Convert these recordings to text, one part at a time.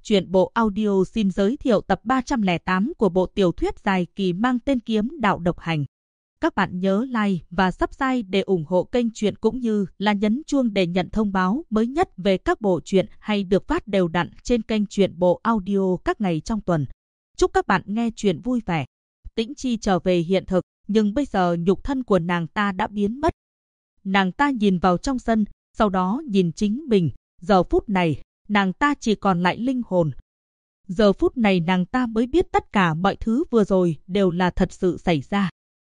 Truyện bộ audio xin giới thiệu tập 308 của bộ tiểu thuyết dài kỳ mang tên Kiếm Đạo Độc Hành. Các bạn nhớ like và subscribe để ủng hộ kênh truyện cũng như là nhấn chuông để nhận thông báo mới nhất về các bộ truyện hay được phát đều đặn trên kênh truyện bộ audio các ngày trong tuần. Chúc các bạn nghe truyện vui vẻ. Tĩnh Chi trở về hiện thực, nhưng bây giờ nhục thân của nàng ta đã biến mất. Nàng ta nhìn vào trong sân, sau đó nhìn chính mình. Giờ phút này, nàng ta chỉ còn lại linh hồn. Giờ phút này nàng ta mới biết tất cả mọi thứ vừa rồi đều là thật sự xảy ra.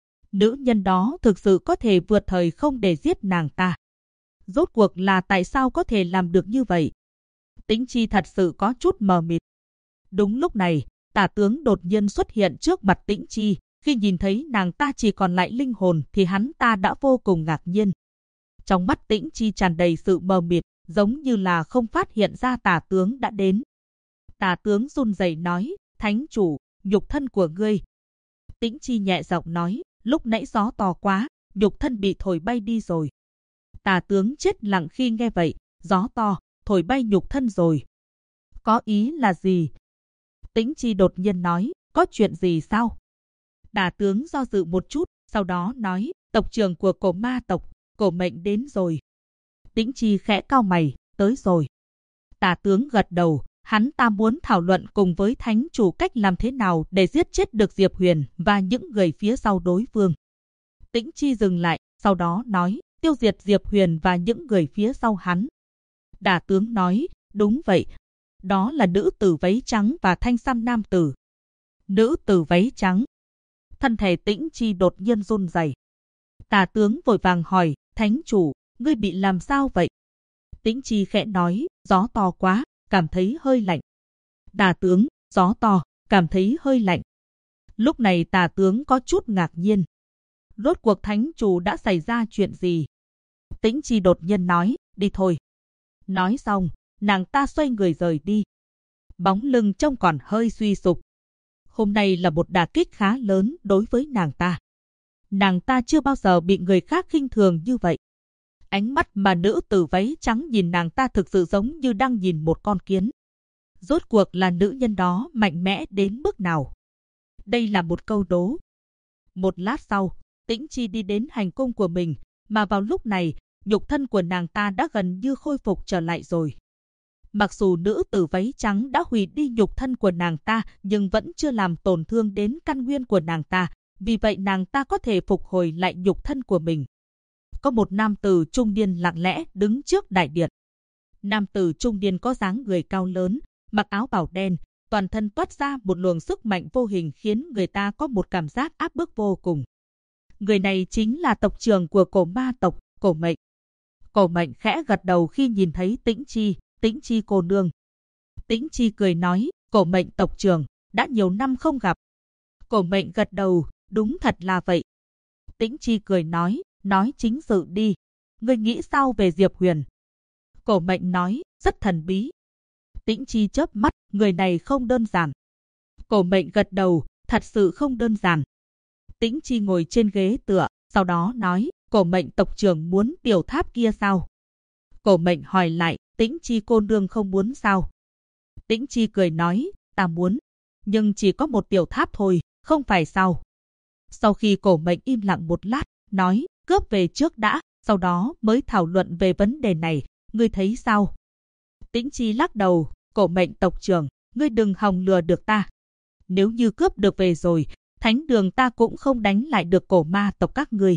Nữ nhân đó thực sự có thể vượt thời không để giết nàng ta. Rốt cuộc là tại sao có thể làm được như vậy? Tĩnh Chi thật sự có chút mờ mịt. Đúng lúc này, Tả Tướng đột nhiên xuất hiện trước mặt Tĩnh Chi. Khi nhìn thấy nàng ta chỉ còn lại linh hồn thì hắn ta đã vô cùng ngạc nhiên. Trong mắt Tĩnh Chi tràn đầy sự mờ mịt, giống như là không phát hiện ra Tả Tướng đã đến. Tả Tướng run rẩy nói, Thánh chủ, nhục thân của ngươi. Tĩnh Chi nhẹ giọng nói, lúc nãy gió to quá, nhục thân bị thổi bay đi rồi. Tả Tướng chết lặng khi nghe vậy, gió to, thổi bay nhục thân rồi. Có ý là gì? Tĩnh Chi đột nhiên nói, có chuyện gì sao? Tả Tướng do dự một chút, sau đó nói, tộc trưởng của cổ ma tộc, Cổ Mệnh đến rồi. Tĩnh Chi khẽ cau mày, tới rồi. Tả Tướng gật đầu, hắn ta muốn thảo luận cùng với thánh chủ cách làm thế nào để giết chết được Diệp Huyền và những người phía sau đối phương. Tĩnh Chi dừng lại, sau đó nói, tiêu diệt Diệp Huyền và những người phía sau hắn. Tả Tướng nói, đúng vậy. Đó là nữ tử váy trắng và thanh sam nam tử. Nữ tử váy trắng. Thân thể Tĩnh Chi đột nhiên run rẩy. Tả Tướng vội vàng hỏi, thánh chủ, ngươi bị làm sao vậy? Tĩnh Chi khẽ nói, gió to quá, cảm thấy hơi lạnh. Tả Tướng, gió to, cảm thấy hơi lạnh. Lúc này Tả Tướng có chút ngạc nhiên. Rốt cuộc thánh chủ đã xảy ra chuyện gì? Tĩnh Chi đột nhiên nói, đi thôi. Nói xong, nàng ta xoay người rời đi. Bóng lưng trông còn hơi suy sụp. Hôm nay là một đả kích khá lớn đối với nàng ta. Nàng ta chưa bao giờ bị người khác khinh thường như vậy. Ánh mắt mà nữ tử váy trắng nhìn nàng ta thực sự giống như đang nhìn một con kiến. Rốt cuộc là nữ nhân đó mạnh mẽ đến mức nào? Đây là một câu đố. Một lát sau, Tĩnh Chi đi đến hành cung của mình, mà vào lúc này, nhục thân của nàng ta đã gần như khôi phục trở lại rồi. Mặc dù nữ tử váy trắng đã hủy đi nhục thân của nàng ta, nhưng vẫn chưa làm tổn thương đến căn nguyên của nàng ta, vì vậy nàng ta có thể phục hồi lại nhục thân của mình. Có một nam tử trung niên lặng lẽ đứng trước đại điện. Nam tử trung niên có dáng người cao lớn, mặc áo bào đen, toàn thân toát ra một luồng sức mạnh vô hình khiến người ta có một cảm giác áp bức vô cùng. Người này chính là tộc trưởng của cổ ma tộc, Cổ Mệnh. Cổ Mệnh khẽ gật đầu khi nhìn thấy Tĩnh Chi, Tĩnh Chi cô nương. Tĩnh Chi cười nói, Cổ Mệnh tộc trưởng, đã nhiều năm không gặp. Cổ Mệnh gật đầu, đúng thật là vậy. Tĩnh Chi cười nói chính sự đi. Ngươi nghĩ sao về Diệp Huyền? Cổ Mệnh nói, rất thần bí. Tĩnh Chi chớp mắt, người này không đơn giản. Cổ Mệnh gật đầu, thật sự không đơn giản. Tĩnh Chi ngồi trên ghế tựa, sau đó nói, Cổ Mệnh tộc trưởng muốn tiểu tháp kia sao? Cổ Mệnh hỏi lại, Tĩnh Chi cô nương không muốn sao? Tĩnh Chi cười nói, ta muốn, nhưng chỉ có một tiểu tháp thôi, không phải sao? Sau khi Cổ Mệnh im lặng một lát, nói, cướp về trước đã, sau đó mới thảo luận về vấn đề này, ngươi thấy sao? Tĩnh Chi lắc đầu, Cổ Mệnh tộc trưởng, ngươi đừng hòng lừa được ta. Nếu như cướp được về rồi, thánh đường ta cũng không đánh lại được cổ ma tộc các ngươi.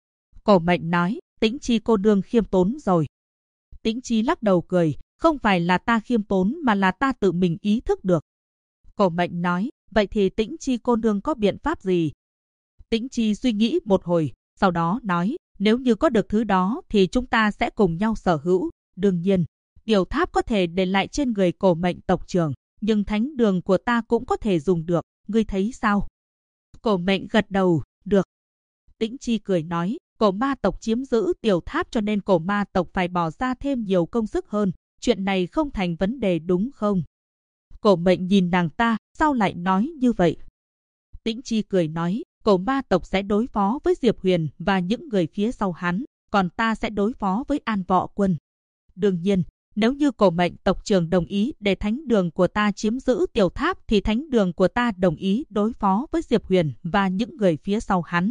Cổ Mệnh nói, Tĩnh Chi cô nương khiêm tốn rồi. Tĩnh Chi lắc đầu cười, không phải là ta khiêm tốn mà là ta tự mình ý thức được. Cổ Mệnh nói, vậy thì Tĩnh Chi cô nương có biện pháp gì? Tĩnh Chi suy nghĩ một hồi, sau đó nói, nếu như có được thứ đó thì chúng ta sẽ cùng nhau sở hữu. Đương nhiên, tiểu tháp có thể để lại trên người Cổ Mệnh tộc trưởng, nhưng thánh đường của ta cũng có thể dùng được, ngươi thấy sao? Cổ Mệnh gật đầu, được. Tĩnh Chi cười nói, cổ ma tộc chiếm giữ tiểu tháp cho nên cổ ma tộc phải bỏ ra thêm nhiều công sức hơn, chuyện này không thành vấn đề đúng không? Cổ Mệnh nhìn nàng ta, sao lại nói như vậy? Tĩnh Chi cười nói, cổ ma tộc sẽ đối phó với Diệp Huyền và những người phía sau hắn, còn ta sẽ đối phó với An Võ Quân. Đương nhiên, Nếu như Cổ Mệnh tộc trưởng đồng ý để thánh đường của ta chiếm giữ tiểu tháp thì thánh đường của ta đồng ý đối phó với Diệp Huyền và những người phía sau hắn.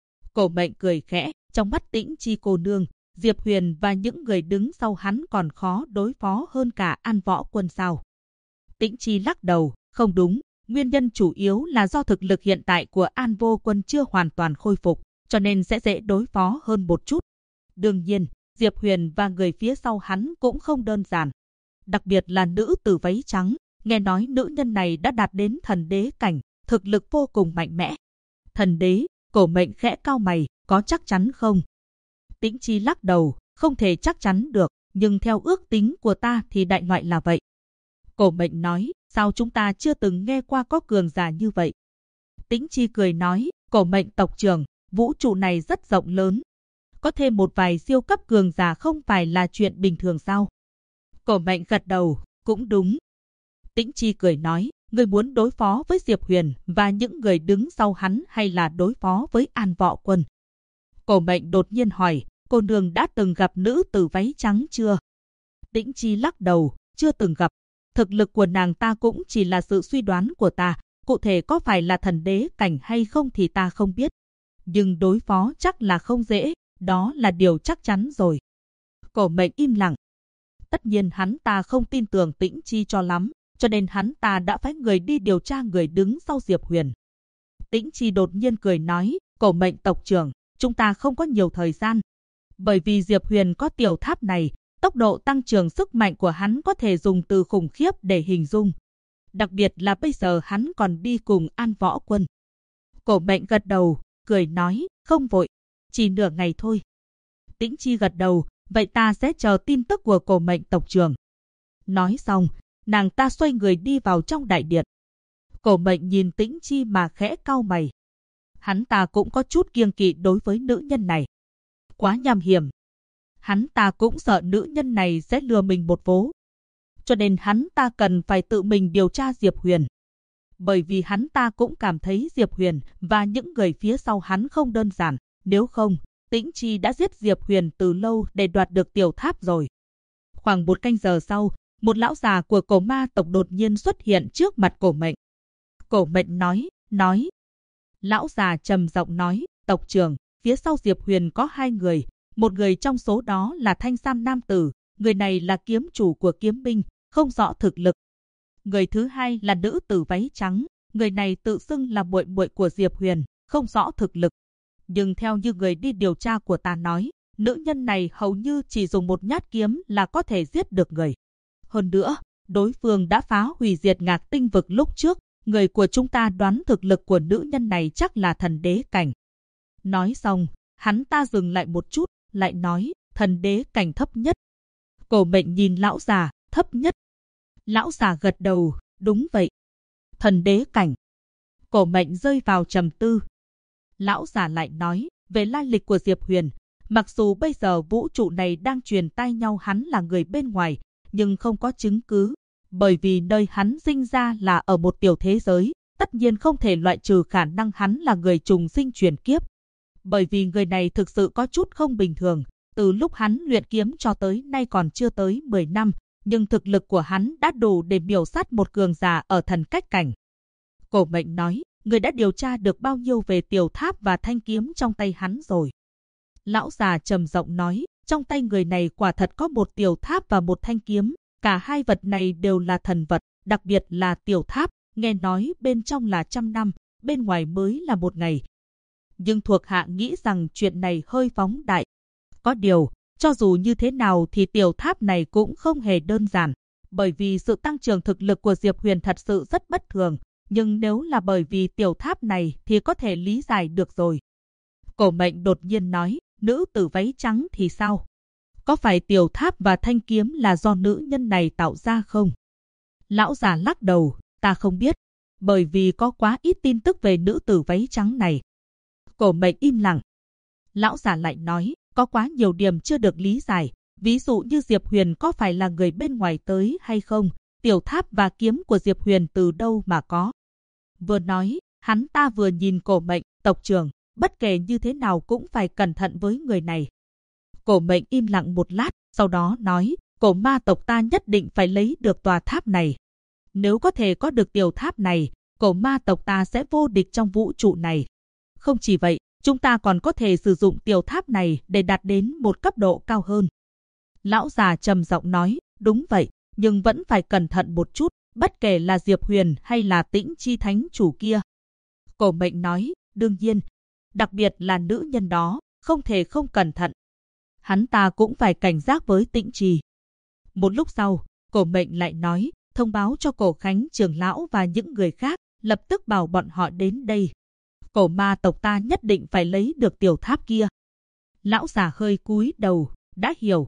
Cổ Mệnh cười khẽ, trong mắt Tĩnh Chi cô nương, Diệp Huyền và những người đứng sau hắn còn khó đối phó hơn cả An Võ Quân sao? Tĩnh Chi lắc đầu, không đúng, nguyên nhân chủ yếu là do thực lực hiện tại của An Vô Quân chưa hoàn toàn khôi phục, cho nên sẽ dễ đối phó hơn một chút. Đương nhiên, Diệp Huyền và người phía sau hắn cũng không đơn giản. Đặc biệt là nữ tử váy trắng, nghe nói nữ nhân này đã đạt đến thần đế cảnh, thực lực vô cùng mạnh mẽ. Thần đế, Cổ Mệnh khẽ cau mày, có chắc chắn không? Tĩnh Chi lắc đầu, không thể chắc chắn được, nhưng theo ước tính của ta thì đại loại là vậy. Cổ Mệnh nói, sao chúng ta chưa từng nghe qua có cường giả như vậy? Tĩnh Chi cười nói, Cổ Mệnh tộc trưởng, vũ trụ này rất rộng lớn. Có thêm một vài siêu cấp cường giả không phải là chuyện bình thường sao? Cổ Mệnh gật đầu, cũng đúng. Tĩnh Chi cười nói, người muốn đối phó với Diệp Huyền và những người đứng sau hắn hay là đối phó với An Võ Quân? Cổ Mệnh đột nhiên hỏi, cô nương đã từng gặp nữ tử váy trắng chưa? Tĩnh Chi lắc đầu, chưa từng gặp. Thực lực của nàng ta cũng chỉ là sự suy đoán của ta, cụ thể có phải là thần đế cảnh hay không thì ta không biết. Nhưng đối phó chắc là không dễ, đó là điều chắc chắn rồi. Cổ Mệnh im lặng. Tất nhiên hắn ta không tin tưởng Tĩnh Chi cho lắm, cho nên hắn ta đã phái người đi điều tra người đứng sau Diệp Huyền. Tĩnh Chi đột nhiên cười nói, Cổ Mệnh tộc trưởng, chúng ta không có nhiều thời gian. Bởi vì Diệp Huyền có tiểu tháp này, tốc độ tăng trưởng sức mạnh của hắn có thể dùng từ khủng khiếp để hình dung. Đặc biệt là bây giờ hắn còn đi cùng An Võ Quân. Cổ Mệnh gật đầu, cười nói, không vội, chỉ nửa ngày thôi. Tĩnh Chi gật đầu, vậy ta sẽ chờ tin tức của Cổ Mệnh tộc trưởng. Nói xong, nàng ta xoay người đi vào trong đại điện. Cổ Mệnh nhìn Tĩnh Chi mà khẽ cau mày. Hắn ta cũng có chút kiêng kỵ đối với nữ nhân này. Quá nham hiểm. Hắn ta cũng sợ nữ nhân này sẽ lừa mình một vố. Cho nên hắn ta cần phải tự mình điều tra Diệp Huyền. Bởi vì hắn ta cũng cảm thấy Diệp Huyền và những người phía sau hắn không đơn giản. Nếu không, Tĩnh Chi đã giết Diệp Huyền từ lâu để đoạt được tiểu tháp rồi. Khoảng một canh giờ sau, một lão già của Cổ Ma tộc đột nhiên xuất hiện trước mặt Cổ Mệnh. Cổ Mệnh nói. Lão già trầm giọng nói, tộc trưởng, phía sau Diệp Huyền có hai người. Một người trong số đó là thanh sam nam tử, người này là kiếm chủ của kiếm binh, không rõ thực lực. Người thứ hai là nữ tử váy trắng, người này tự xưng là muội muội của Diệp Huyền, không rõ thực lực. Nhưng theo như người đi điều tra của ta nói, nữ nhân này hầu như chỉ dùng một nhát kiếm là có thể giết được người. Hơn nữa, đối phương đã phá hủy diệt Ngạc Tinh vực lúc trước, người của chúng ta đoán thực lực của nữ nhân này chắc là thần đế cảnh. Nói xong, hắn ta dừng lại một chút, lại nói, thần đế cảnh thấp nhất. Cổ Mệnh nhìn lão già, thấp nhất. Lão già gật đầu, đúng vậy. Thần đế cảnh. Cổ Mệnh rơi vào trầm tư. Lão già lại nói, về lai lịch của Diệp Huyền, mặc dù bây giờ vũ trụ này đang truyền tai nhau hắn là người bên ngoài, nhưng không có chứng cứ. Bởi vì nơi hắn sinh ra là ở một tiểu thế giới, tất nhiên không thể loại trừ khả năng hắn là người trùng sinh truyền kiếp. Bởi vì người này thực sự có chút không bình thường, từ lúc hắn luyện kiếm cho tới nay còn chưa tới 10 năm, nhưng thực lực của hắn đã đủ để miểu sát một cường giả ở thần cách cảnh. Cổ Mệnh nói, người đã điều tra được bao nhiêu về tiểu tháp và thanh kiếm trong tay hắn rồi? Lão già trầm giọng nói, trong tay người này quả thật có một tiểu tháp và một thanh kiếm, cả hai vật này đều là thần vật, đặc biệt là tiểu tháp, nghe nói bên trong là 100 năm, bên ngoài mới là 1 ngày. Nhưng thuộc hạ nghĩ rằng chuyện này hơi phóng đại. Có điều, cho dù như thế nào thì tiểu tháp này cũng không hề đơn giản, bởi vì sự tăng trưởng thực lực của Diệp Huyền thật sự rất bất thường, nhưng nếu là bởi vì tiểu tháp này thì có thể lý giải được rồi. Cổ Mệnh đột nhiên nói, nữ tử váy trắng thì sao? Có phải tiểu tháp và thanh kiếm là do nữ nhân này tạo ra không? Lão già lắc đầu, ta không biết, bởi vì có quá ít tin tức về nữ tử váy trắng này. Cổ Mệnh im lặng. Lão già lại nói, có quá nhiều điểm chưa được lý giải, ví dụ như Diệp Huyền có phải là người bên ngoài tới hay không, tiểu tháp và kiếm của Diệp Huyền từ đâu mà có. Vừa nói, hắn ta vừa nhìn Cổ Mệnh, tộc trưởng, bất kể như thế nào cũng phải cẩn thận với người này. Cổ Mệnh im lặng một lát, sau đó nói, cổ ma tộc ta nhất định phải lấy được tòa tháp này. Nếu có thể có được tiểu tháp này, cổ ma tộc ta sẽ vô địch trong vũ trụ này. Không chỉ vậy, chúng ta còn có thể sử dụng tiểu tháp này để đạt đến một cấp độ cao hơn. Lão già trầm giọng nói, đúng vậy, nhưng vẫn phải cẩn thận một chút, bất kể là Diệp Huyền hay là Tĩnh Chi thánh chủ kia. Cổ Mệnh nói, đương nhiên, đặc biệt là nữ nhân đó, không thể không cẩn thận. Hắn ta cũng phải cảnh giác với Tĩnh Chi. Một lúc sau, Cổ Mệnh lại nói, thông báo cho Cổ Khánh trưởng lão và những người khác, lập tức bảo bọn họ đến đây. Cổ ma tộc ta nhất định phải lấy được tiểu tháp kia. Lão già hơi cúi đầu, đã hiểu.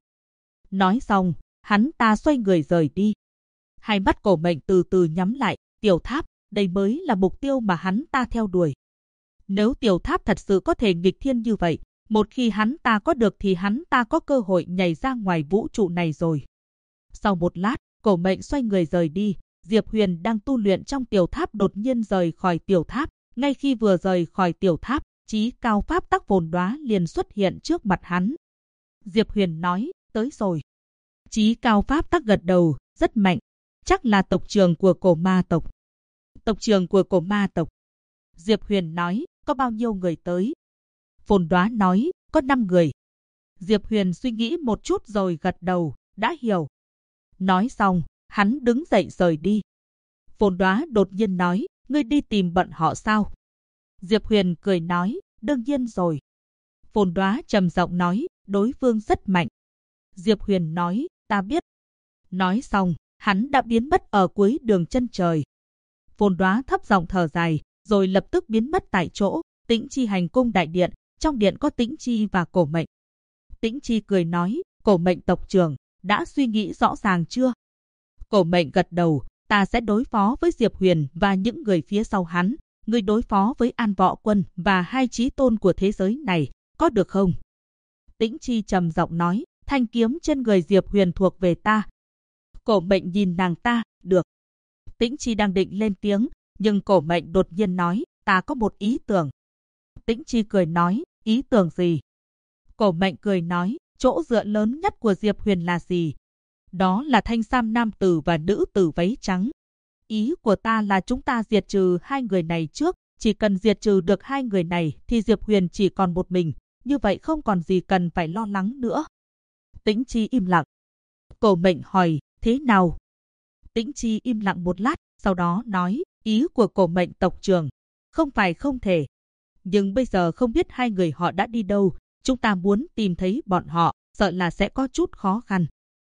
Nói xong, hắn ta xoay người rời đi. Hai mắt Cổ Mệnh từ từ nhắm lại, tiểu tháp, đây mới là mục tiêu mà hắn ta theo đuổi. Nếu tiểu tháp thật sự có thể nghịch thiên như vậy, một khi hắn ta có được thì hắn ta có cơ hội nhảy ra ngoài vũ trụ này rồi. Sau một lát, Cổ Mệnh xoay người rời đi. Diệp Huyền đang tu luyện trong tiểu tháp đột nhiên rời khỏi tiểu tháp. Ngay khi vừa rời khỏi tiểu tháp, chí cao pháp tắc Phồn Đóa liền xuất hiện trước mặt hắn. Diệp Huyền nói, tới rồi. Chí cao pháp tắc gật đầu, rất mạnh. Chắc là tộc trưởng của cổ ma tộc. Tộc trưởng của cổ ma tộc. Diệp Huyền nói, có bao nhiêu người tới? Phồn Đóa nói, có 5 người. Diệp Huyền suy nghĩ một chút rồi gật đầu, đã hiểu. Nói xong, hắn đứng dậy rời đi. Phồn Đóa đột nhiên nói, ngươi đi tìm bọn họ sao? Diệp Huyền cười nói, đương nhiên rồi. Phồn Đóa trầm giọng nói, đối phương rất mạnh. Diệp Huyền nói, ta biết. Nói xong, hắn đã biến mất ở cuối đường chân trời. Phồn Đóa thấp giọng thở dài, rồi lập tức biến mất tại chỗ. Tĩnh Chi hành cung đại điện, trong điện có Tĩnh Chi và Cổ Mệnh. Tĩnh Chi cười nói, Cổ Mệnh tộc trưởng, đã suy nghĩ rõ ràng chưa? Cổ Mệnh gật đầu, ta sẽ đối phó với Diệp Huyền và những người phía sau hắn. Ngươi đối phó với An Võ Quân và 2 chí tôn của thế giới này, có được không? Tĩnh Chi trầm giọng nói, thanh kiếm trên người Diệp Huyền thuộc về ta. Cổ Mệnh nhìn nàng ta, được. Tĩnh Chi đang định lên tiếng, nhưng Cổ Mệnh đột nhiên nói, ta có một ý tưởng. Tĩnh Chi cười nói, ý tưởng gì? Cổ Mệnh cười nói, chỗ dựa lớn nhất của Diệp Huyền là gì? Đó là thanh sam nam tử và nữ tử váy trắng. Ý của ta là chúng ta diệt trừ 2 người này trước, chỉ cần diệt trừ được 2 người này thì Diệp Huyền chỉ còn một mình, như vậy không còn gì cần phải lo lắng nữa. Tĩnh Chi im lặng. Cổ Mệnh hỏi, thế nào? Tĩnh Chi im lặng một lát, sau đó nói, ý của Cổ Mệnh tộc trưởng, không phải không thể. Nhưng bây giờ không biết 2 người họ đã đi đâu, chúng ta muốn tìm thấy bọn họ, sợ là sẽ có chút khó khăn.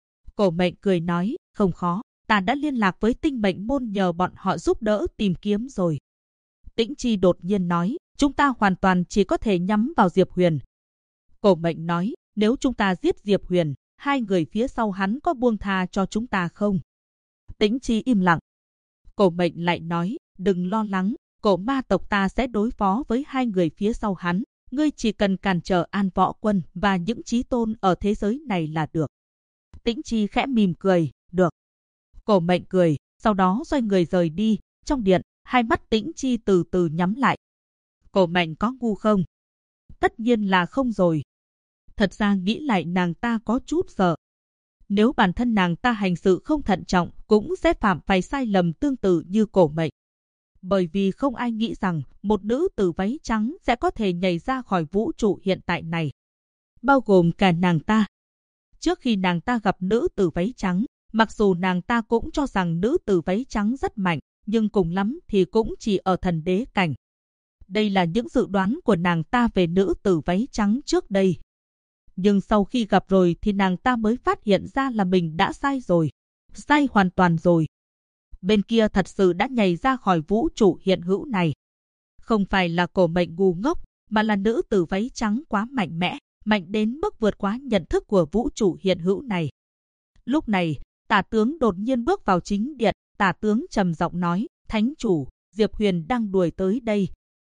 Cổ Mệnh cười nói, không khó, ta đã liên lạc với Tinh Mệnh môn nhờ bọn họ giúp đỡ tìm kiếm rồi. Tĩnh Chi đột nhiên nói, chúng ta hoàn toàn chỉ có thể nhắm vào Diệp Huyền. Cổ Mệnh nói, nếu chúng ta giết Diệp Huyền, 2 người phía sau hắn có buông tha cho chúng ta không? Tĩnh Chi im lặng. Cổ Mệnh lại nói, đừng lo lắng, cổ ma tộc ta sẽ đối phó với 2 người phía sau hắn. Ngươi chỉ cần cản trở An Võ Quân và những chí tôn ở thế giới này là được. Tĩnh Chi khẽ mỉm cười, được. Cổ Mệnh cười, sau đó xoay người rời đi. Trong điện, hai mắt Tĩnh Chi từ từ nhắm lại. Cổ Mệnh có ngu không? Tất nhiên là không rồi. Thật ra nghĩ lại nàng ta có chút sợ. Nếu bản thân nàng ta hành sự không thận trọng, cũng sẽ phạm phải sai lầm tương tự như Cổ Mệnh. Bởi vì không ai nghĩ rằng một nữ tử váy trắng sẽ có thể nhảy ra khỏi vũ trụ hiện tại này. Bao gồm cả nàng ta. Trước khi nàng ta gặp nữ tử váy trắng, mặc dù nàng ta cũng cho rằng nữ tử váy trắng rất mạnh, nhưng cùng lắm thì cũng chỉ ở thần đế cảnh. Đây là những dự đoán của nàng ta về nữ tử váy trắng trước đây. Nhưng sau khi gặp rồi thì nàng ta mới phát hiện ra là mình đã sai rồi. Sai hoàn toàn rồi. Bên kia thật sự đã nhảy ra khỏi vũ trụ hiện hữu này. Không phải là Cổ Mệnh ngu ngốc, mà là nữ tử váy trắng quá mạnh mẽ, mạnh đến mức vượt quá nhận thức của vũ trụ hiện hữu này. Lúc này, Tả tướng đột nhiên bước vào chính điện. Tả tướng trầm giọng nói, Thánh chủ, Diệp Huyền đang đuổi tới đây.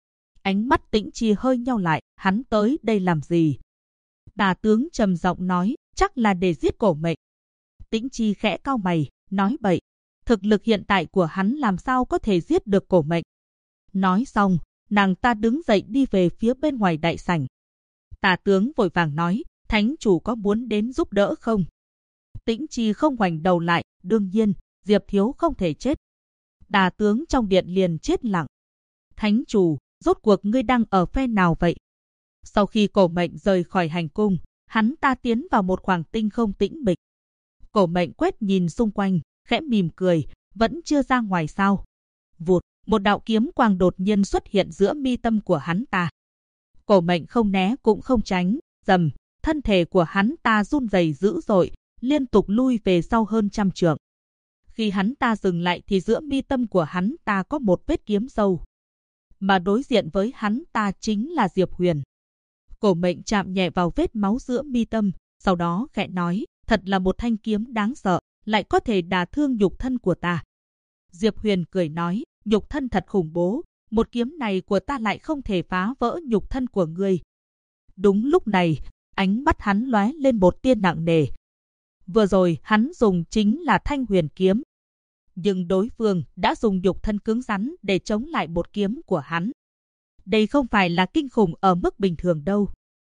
Ánh mắt Tĩnh Chi hơi nheo lại, hắn tới đây làm gì? Tả tướng trầm giọng nói, chắc là để giết Cổ Mệnh. Tĩnh Chi khẽ cau mày, nói bậy. Thực lực hiện tại của hắn làm sao có thể giết được Cổ Mệnh? Nói xong, nàng ta đứng dậy đi về phía bên ngoài đại sảnh. Tả tướng vội vàng nói, Thánh chủ có muốn đến giúp đỡ không? Tĩnh Chi không ngoảnh đầu lại, đương nhiên, Diệp Thiếu không thể chết. Đà tướng trong điện liền chết lặng. Thánh chủ, rốt cuộc ngươi đang ở phe nào vậy? Sau khi Cổ Mệnh rời khỏi hành cung, hắn ta tiến vào một khoảng tinh không tĩnh mịch. Cổ Mệnh quét nhìn xung quanh, khẽ mỉm cười, vẫn chưa ra ngoài sao? Vụt, một đạo kiếm quang đột nhiên xuất hiện giữa mi tâm của hắn ta. Cổ Mệnh không né cũng không tránh, rầm, thân thể của hắn ta run rẩy dữ dội, liên tục lui về sau hơn 100 trượng. Khi hắn ta dừng lại thì giữa mi tâm của hắn ta có một vết kiếm sâu. Mà đối diện với hắn ta chính là Diệp Huyền. Cổ Mệnh chạm nhẹ vào vết máu giữa mi tâm, sau đó khẽ nói, thật là một thanh kiếm đáng sợ, lại có thể đả thương nhục thân của ta. Diệp Huyền cười nói, nhục thân thật khủng bố, một kiếm này của ta lại không thể phá vỡ nhục thân của ngươi. Đúng lúc này, ánh mắt hắn lóe lên một tia nặng nề. Vừa rồi hắn dùng chính là Thanh Huyền kiếm. Nhưng đối phương đã dùng nhục thân cứng rắn để chống lại một kiếm của hắn. Đây không phải là kinh khủng ở mức bình thường đâu.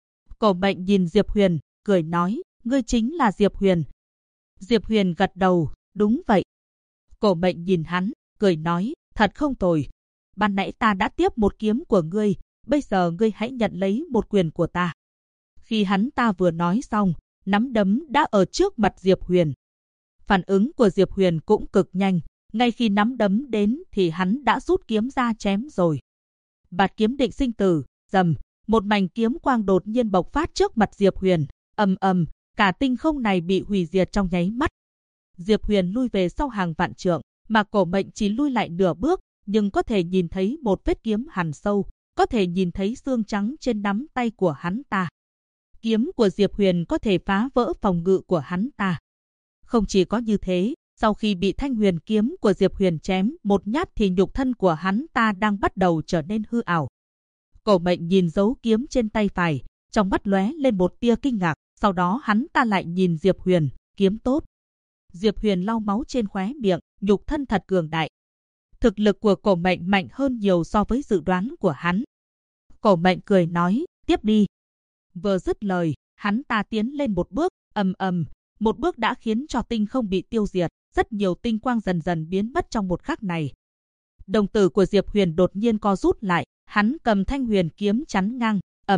Cổ Mệnh nhìn Diệp Huyền, cười nói, ngươi chính là Diệp Huyền. Diệp Huyền gật đầu, đúng vậy. Cổ Mệnh nhìn hắn, cười nói, thật không tồi. Ban nãy ta đã tiếp một kiếm của ngươi, bây giờ ngươi hãy nhận lấy một quyền của ta. Khi hắn ta vừa nói xong, nắm đấm đã ở trước mặt Diệp Huyền. Phản ứng của Diệp Huyền cũng cực nhanh, ngay khi nắm đấm đến thì hắn đã rút kiếm ra chém rồi. Bạt kiếm định sinh tử, rầm, một mảnh kiếm quang đột nhiên bộc phát trước mặt Diệp Huyền, ầm ầm, cả tinh không này bị hủy diệt trong nháy mắt. Diệp Huyền lui về sau hàng vạn trượng, mà Cổ Mệnh chỉ lui lại nửa bước, nhưng có thể nhìn thấy một vết kiếm hằn sâu, có thể nhìn thấy xương trắng trên nắm tay của hắn ta. Kiếm của Diệp Huyền có thể phá vỡ phòng ngự của hắn ta. Không chỉ có như thế, sau khi bị Thanh Huyền kiếm của Diệp Huyền chém một nhát thì nhục thân của hắn ta đang bắt đầu trở nên hư ảo. Cổ Mệnh nhìn dấu kiếm trên tay phải, trong mắt lóe lên một tia kinh ngạc, sau đó hắn ta lại nhìn Diệp Huyền, kiếm tốt. Diệp Huyền lau máu trên khóe miệng, nhục thân thật cường đại. Thực lực của Cổ Mệnh mạnh hơn nhiều so với dự đoán của hắn. Cổ Mệnh cười nói, tiếp đi. Vừa dứt lời, hắn ta tiến lên một bước, ầm ầm, một bước đã khiến cho tinh không bị tiêu diệt, rất nhiều tinh quang dần dần biến mất trong một khắc này. Đồng tử của Diệp Huyền đột nhiên co rút lại, hắn cầm Thanh Huyền kiếm chắn ngang,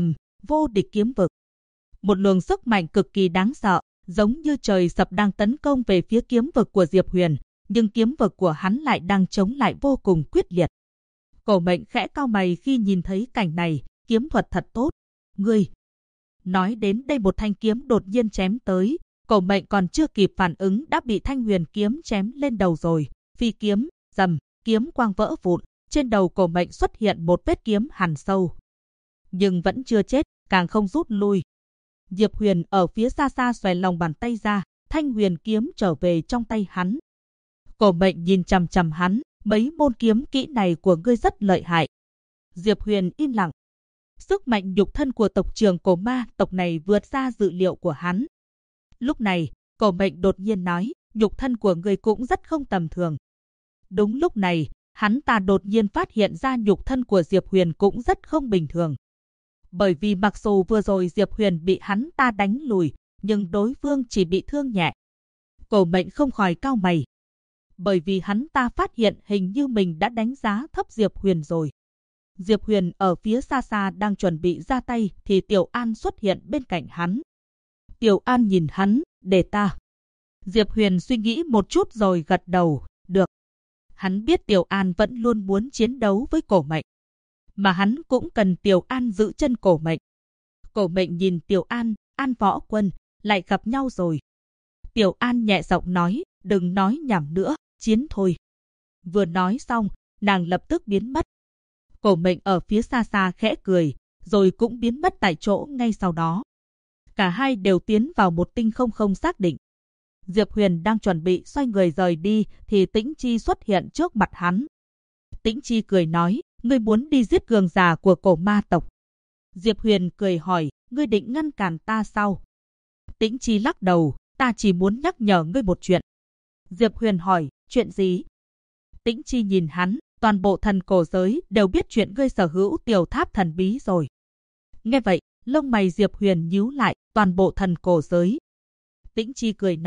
vô địch kiếm vực. Một luồng sức mạnh cực kỳ đáng sợ, giống như trời sập đang tấn công về phía kiếm vực của Diệp Huyền, nhưng kiếm vực của hắn lại đang chống lại vô cùng quyết liệt. Cổ Mệnh khẽ cau mày khi nhìn thấy cảnh này, kiếm thuật thật tốt. Ngươi! Nói đến đây một thanh kiếm đột nhiên chém tới, Cổ Mệnh còn chưa kịp phản ứng đã bị Thanh Huyền kiếm chém lên đầu rồi. Phi kiếm, rầm, kiếm quang vỡ vụn, trên đầu Cổ Mệnh xuất hiện một vết kiếm hằn sâu. Nhưng vẫn chưa chết, càng không rút lui. Diệp Huyền ở phía xa xa xòe lòng bàn tay ra, Thanh Huyền kiếm trở về trong tay hắn. Cổ Mệnh nhìn chằm chằm hắn, mấy môn kiếm kỹ này của ngươi rất lợi hại. Diệp Huyền im lặng. Sức mạnh nhục thân của tộc trưởng Cổ Ma tộc này vượt ra dự liệu của hắn. Lúc này, Cổ Mệnh đột nhiên nói, nhục thân của ngươi cũng rất không tầm thường. Đúng lúc này, hắn ta đột nhiên phát hiện ra nhục thân của Diệp Huyền cũng rất không bình thường. Bởi vì mặc dù vừa rồi Diệp Huyền bị hắn ta đánh lùi, nhưng đối phương chỉ bị thương nhẹ. Cổ Mệnh không khỏi cau mày. Bởi vì hắn ta phát hiện hình như mình đã đánh giá thấp Diệp Huyền rồi. Diệp Huyền ở phía xa xa đang chuẩn bị ra tay thì Tiểu An xuất hiện bên cạnh hắn. Tiểu An nhìn hắn, để ta. Diệp Huyền suy nghĩ một chút rồi gật đầu, được. Hắn biết Tiểu An vẫn luôn muốn chiến đấu với Cổ Mệnh. Mà hắn cũng cần Tiểu An giữ chân Cổ Mệnh. Cổ Mệnh nhìn Tiểu An, An Võ Quân, lại gặp nhau rồi. Tiểu An nhẹ giọng nói, đừng nói nhảm nữa, chiến thôi. Vừa nói xong, nàng lập tức biến mất. Cổ Mệnh ở phía xa xa khẽ cười, rồi cũng biến mất tại chỗ ngay sau đó. Cả hai đều tiến vào một tinh không không xác định. Diệp Huyền đang chuẩn bị xoay người rời đi thì Tĩnh Chi xuất hiện trước mặt hắn. Tĩnh Chi cười nói, ngươi muốn đi giết cường giả của Cổ Ma tộc. Diệp Huyền cười hỏi, ngươi định ngăn cản ta sao? Tĩnh Chi lắc đầu, ta chỉ muốn nhắc nhở ngươi một chuyện. Diệp Huyền hỏi, chuyện gì? Tĩnh Chi nhìn hắn, toàn bộ thần cổ giới đều biết chuyện ngươi sở hữu tiểu tháp thần bí rồi. Nghe vậy, lông mày Diệp Huyền nhíu lại, toàn bộ thần cổ giới. Tĩnh Chi cười nói,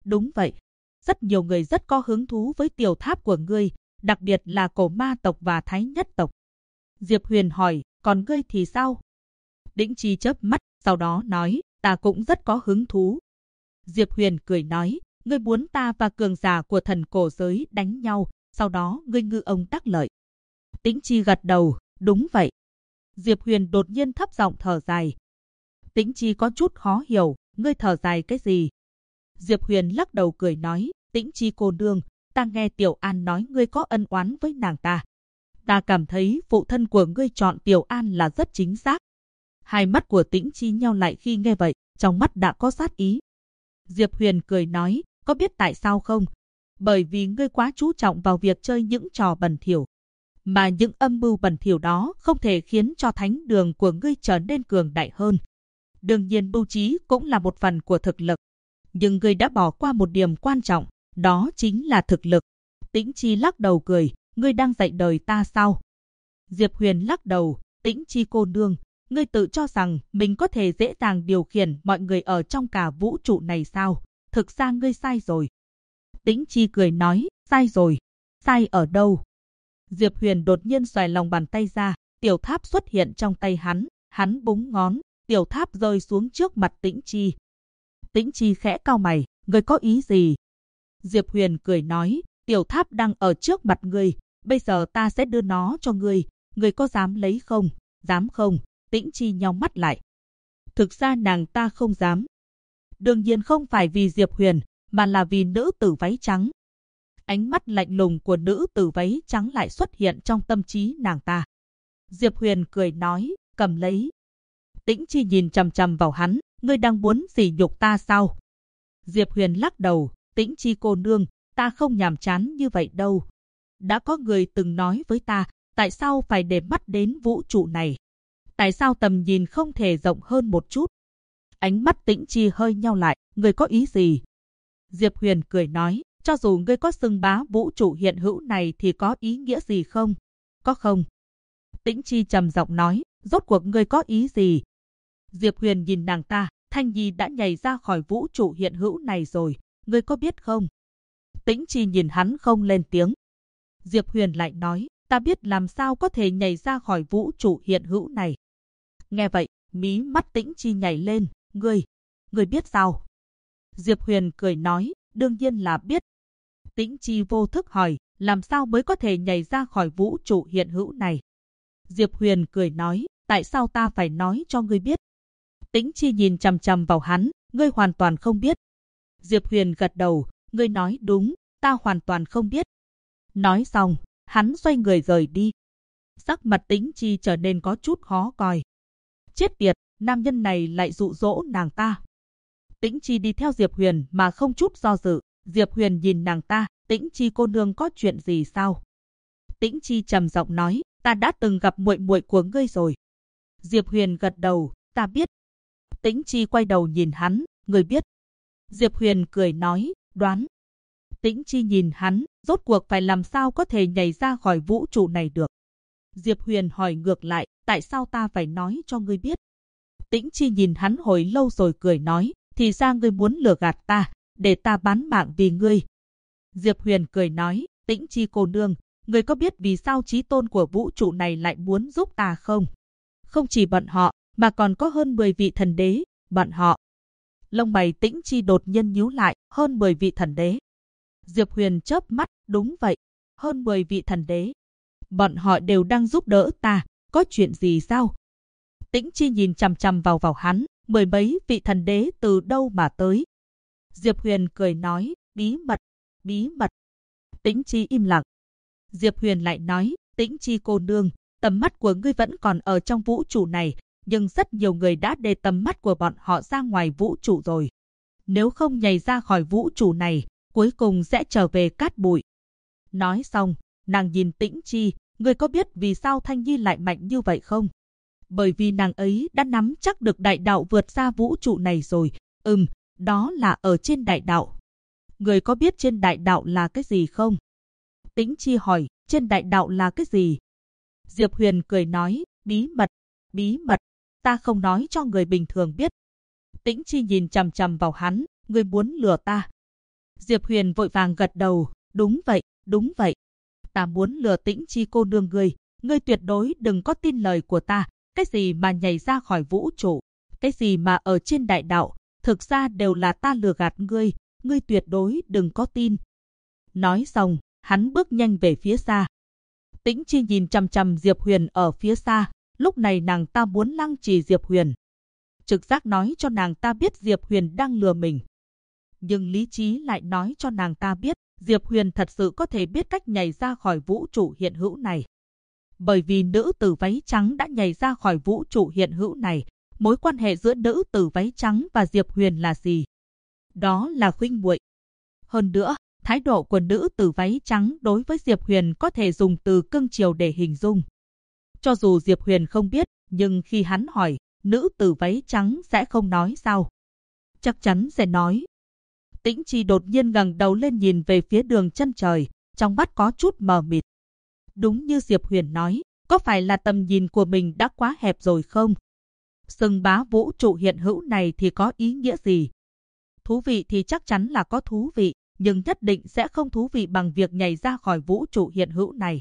Đúng vậy. Rất nhiều người rất có hứng thú với tiểu tháp của ngươi, đặc biệt là cổ ma tộc và thái nhất tộc. Diệp Huyền hỏi, còn ngươi thì sao? Tĩnh Chi chớp mắt, sau đó nói, ta cũng rất có hứng thú. Diệp Huyền cười nói, ngươi muốn ta và cường giả của thần cổ giới đánh nhau, sau đó ngươi ngư ông đắc lợi. Tĩnh Chi gật đầu, đúng vậy. Diệp Huyền đột nhiên thấp giọng thở dài. Tĩnh Chi có chút khó hiểu, ngươi thở dài cái gì? Diệp Huyền lắc đầu cười nói, Tĩnh Chi cô nương, ta nghe Tiểu An nói ngươi có ân oán với nàng ta. Ta cảm thấy phụ thân của ngươi chọn Tiểu An là rất chính xác. Hai mắt của Tĩnh Chi nheo lại khi nghe vậy, trong mắt đã có sát ý. Diệp Huyền cười nói, có biết tại sao không? Bởi vì ngươi quá chú trọng vào việc chơi những trò bẩn thỉu. Mà những âm mưu bẩn thỉu đó không thể khiến cho thánh đường của ngươi trở nên cường đại hơn. Đương nhiên mưu trí cũng là một phần của thực lực. Nhưng ngươi đã bỏ qua một điểm quan trọng, đó chính là thực lực. Tĩnh Chi lắc đầu cười, ngươi đang dạy đời ta sao? Diệp Huyền lắc đầu, Tĩnh Chi cô nương, ngươi tự cho rằng mình có thể dễ dàng điều khiển mọi người ở trong cả vũ trụ này sao? Thực ra ngươi sai rồi. Tĩnh Chi cười nói, sai rồi. Sai ở đâu? Diệp Huyền đột nhiên xoài lòng bàn tay ra, tiểu tháp xuất hiện trong tay hắn búng ngón, tiểu tháp rơi xuống trước mặt Tĩnh Chi. Tĩnh Chi khẽ cau mày, ngươi có ý gì? Diệp Huyền cười nói, tiểu tháp đang ở trước mặt ngươi, bây giờ ta sẽ đưa nó cho ngươi, ngươi có dám lấy không? Dám không? Tĩnh Chi nheo mắt lại. Thực ra nàng ta không dám. Đương nhiên không phải vì Diệp Huyền, mà là vì nữ tử váy trắng. Ánh mắt lạnh lùng của nữ tử váy trắng lại xuất hiện trong tâm trí nàng ta. Diệp Huyền cười nói, cầm lấy. Tĩnh Chi nhìn chằm chằm vào hắn, ngươi đang muốn sỉ nhục ta sao? Diệp Huyền lắc đầu, Tĩnh Chi cô nương, ta không nhàm chán như vậy đâu. Đã có người từng nói với ta, tại sao phải để mắt đến vũ trụ này? Tại sao tầm nhìn không thể rộng hơn một chút? Ánh mắt Tĩnh Chi hơi nheo lại, ngươi có ý gì? Diệp Huyền cười nói, cho dù ngươi có xưng bá vũ trụ hiện hữu này thì có ý nghĩa gì không? Có không? Tĩnh Chi trầm giọng nói, rốt cuộc ngươi có ý gì? Diệp Huyền nhìn nàng ta, Thanh Nhi đã nhảy ra khỏi vũ trụ hiện hữu này rồi, ngươi có biết không? Tĩnh Chi nhìn hắn không lên tiếng. Diệp Huyền lại nói, ta biết làm sao có thể nhảy ra khỏi vũ trụ hiện hữu này. Nghe vậy, mí mắt Tĩnh Chi nhảy lên, ngươi biết sao? Diệp Huyền cười nói, đương nhiên là biết. Tĩnh Chi vô thức hỏi, làm sao mới có thể nhảy ra khỏi vũ trụ hiện hữu này? Diệp Huyền cười nói, tại sao ta phải nói cho ngươi biết? Tĩnh Chi nhìn chằm chằm vào hắn, ngươi hoàn toàn không biết. Diệp Huyền gật đầu, ngươi nói đúng, ta hoàn toàn không biết. Nói xong, hắn xoay người rời đi. Sắc mặt Tĩnh Chi trở nên có chút khó coi. Chết tiệt, nam nhân này lại dụ dỗ nàng ta. Tĩnh Chi đi theo Diệp Huyền mà không chút do dự. Diệp Huyền nhìn nàng ta, Tĩnh Chi cô nương có chuyện gì sao? Tĩnh Chi trầm giọng nói, ta đã từng gặp muội muội của ngươi rồi. Diệp Huyền gật đầu, ta biết. Tĩnh Chi quay đầu nhìn hắn, ngươi biết. Diệp Huyền cười nói, đoán. Tĩnh Chi nhìn hắn, rốt cuộc phải làm sao có thể nhảy ra khỏi vũ trụ này được. Diệp Huyền hỏi ngược lại, tại sao ta phải nói cho ngươi biết? Tĩnh Chi nhìn hắn hồi lâu rồi cười nói, thì ra ngươi muốn lừa gạt ta, để ta bán mạng vì ngươi. Diệp Huyền cười nói, Tĩnh Chi cô nương, ngươi có biết vì sao chí tôn của vũ trụ này lại muốn giúp ta không? Không chỉ bọn họ, mà còn có hơn 10 vị thần đế, bọn họ. Lông mày Tĩnh Chi đột nhiên nhíu lại, hơn 10 vị thần đế. Diệp Huyền chớp mắt, đúng vậy, hơn 10 vị thần đế. Bọn họ đều đang giúp đỡ ta, có chuyện gì sao? Tĩnh Chi nhìn chằm chằm vào hắn, 10 mấy vị thần đế từ đâu mà tới? Diệp Huyền cười nói, bí mật, bí mật. Tĩnh Chi im lặng. Diệp Huyền lại nói, Tĩnh Chi cô nương, tầm mắt của ngươi vẫn còn ở trong vũ trụ này, nhưng rất nhiều người đã để tầm mắt của bọn họ ra ngoài vũ trụ rồi. Nếu không nhảy ra khỏi vũ trụ này, cuối cùng sẽ trở về cát bụi. Nói xong, nàng nhìn Tĩnh Chi, ngươi có biết vì sao Thanh Nhi lại mạnh như vậy không? Bởi vì nàng ấy đã nắm chắc được đại đạo vượt ra vũ trụ này rồi. Đó là ở trên đại đạo. Người có biết trên đại đạo là cái gì không? Tĩnh Chi hỏi, trên đại đạo là cái gì? Diệp Huyền cười nói, bí mật, bí mật, ta không nói cho người bình thường biết. Tĩnh Chi nhìn chằm chằm vào hắn, ngươi muốn lừa ta. Diệp Huyền vội vàng gật đầu, đúng vậy, đúng vậy. Ta muốn lừa Tĩnh Chi cô nương ngươi tuyệt đối đừng có tin lời của ta, cái gì mà nhảy ra khỏi vũ trụ, cái gì mà ở trên đại đạo, thực ra đều là ta lừa gạt ngươi tuyệt đối đừng có tin. Nói xong, hắn bước nhanh về phía xa. Tĩnh Chi nhìn chằm chằm Diệp Huyền ở phía xa, lúc này nàng ta muốn lăng trì Diệp Huyền. Trực giác nói cho nàng ta biết Diệp Huyền đang lừa mình. Nhưng lý trí lại nói cho nàng ta biết, Diệp Huyền thật sự có thể biết cách nhảy ra khỏi vũ trụ hiện hữu này. Bởi vì nữ tử váy trắng đã nhảy ra khỏi vũ trụ hiện hữu này, mối quan hệ giữa nữ tử váy trắng và Diệp Huyền là gì? Đó là huynh muội. Hơn nữa, thái độ của nữ tử váy trắng đối với Diệp Huyền có thể dùng từ cưng chiều để hình dung. Cho dù Diệp Huyền không biết, nhưng khi hắn hỏi, nữ tử váy trắng sẽ không nói sao? Chắc chắn sẽ nói. Tĩnh Chi đột nhiên ngẩng đầu lên nhìn về phía đường chân trời, trong mắt có chút mờ mịt. Đúng như Diệp Huyền nói, có phải là tầm nhìn của mình đã quá hẹp rồi không? Xưng bá vũ trụ hiện hữu này thì có ý nghĩa gì? Thú vị thì chắc chắn là có thú vị, nhưng nhất định sẽ không thú vị bằng việc nhảy ra khỏi vũ trụ hiện hữu này.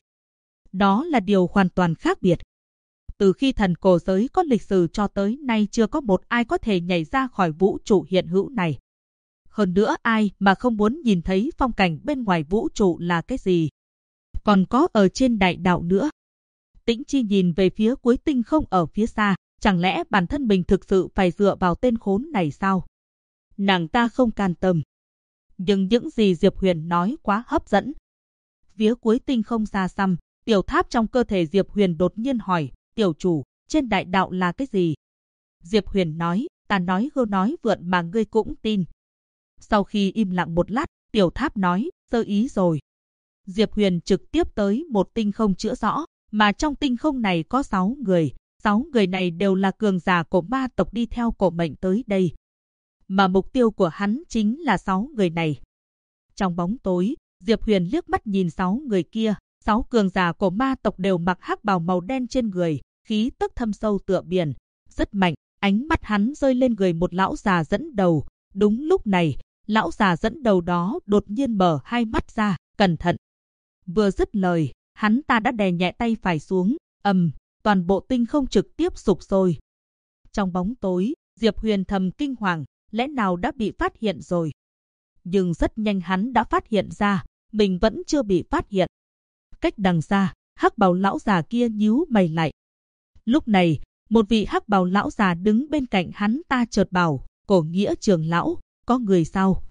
Đó là điều hoàn toàn khác biệt. Từ khi thần cổ giới có lịch sử cho tới nay chưa có một ai có thể nhảy ra khỏi vũ trụ hiện hữu này. Hơn nữa ai mà không muốn nhìn thấy phong cảnh bên ngoài vũ trụ là cái gì? Còn có ở trên đại đạo nữa. Tĩnh Chi nhìn về phía cuối tinh không ở phía xa, chẳng lẽ bản thân mình thực sự phải dựa vào tên khốn này sao? Nàng ta không can tâm. Nhưng những gì Diệp Huyền nói quá hấp dẫn. Phía cuối tinh không xa xăm, tiểu tháp trong cơ thể Diệp Huyền đột nhiên hỏi, tiểu chủ, trên đại đạo là cái gì? Diệp Huyền nói, ta nói hưu nói vượn mà ngươi cũng tin. Sau khi im lặng một lát, tiểu tháp nói, sơ ý rồi. Diệp Huyền trực tiếp tới một tinh không chữa rõ, mà trong tinh không này có 6 người. 6 người này đều là cường giả của ma tộc đi theo cổ mệnh tới đây. Mà mục tiêu của hắn chính là 6 người này. Trong bóng tối, Diệp Huyền liếc mắt nhìn 6 người kia. 6 cường giả của ma tộc đều mặc hắc bào màu đen trên người, khí tức thâm sâu tựa biển, rất mạnh. Ánh mắt hắn rơi lên người một lão già dẫn đầu. Đúng lúc này, lão già dẫn đầu đó đột nhiên mở hai mắt ra, cẩn thận. Vừa dứt lời, hắn ta đã đè nhẹ tay phải xuống, toàn bộ tinh không trực tiếp sụp sôi. Trong bóng tối, Diệp Huyền thầm kinh hoàng, lẽ nào đã bị phát hiện rồi? Nhưng rất nhanh hắn đã phát hiện ra, mình vẫn chưa bị phát hiện. Cách đằng xa, hắc bào lão già kia nhíu mày lại. Lúc này, một vị hắc bào lão già đứng bên cạnh hắn ta chợt bảo, Cổ Nghĩa trưởng lão, có người sao?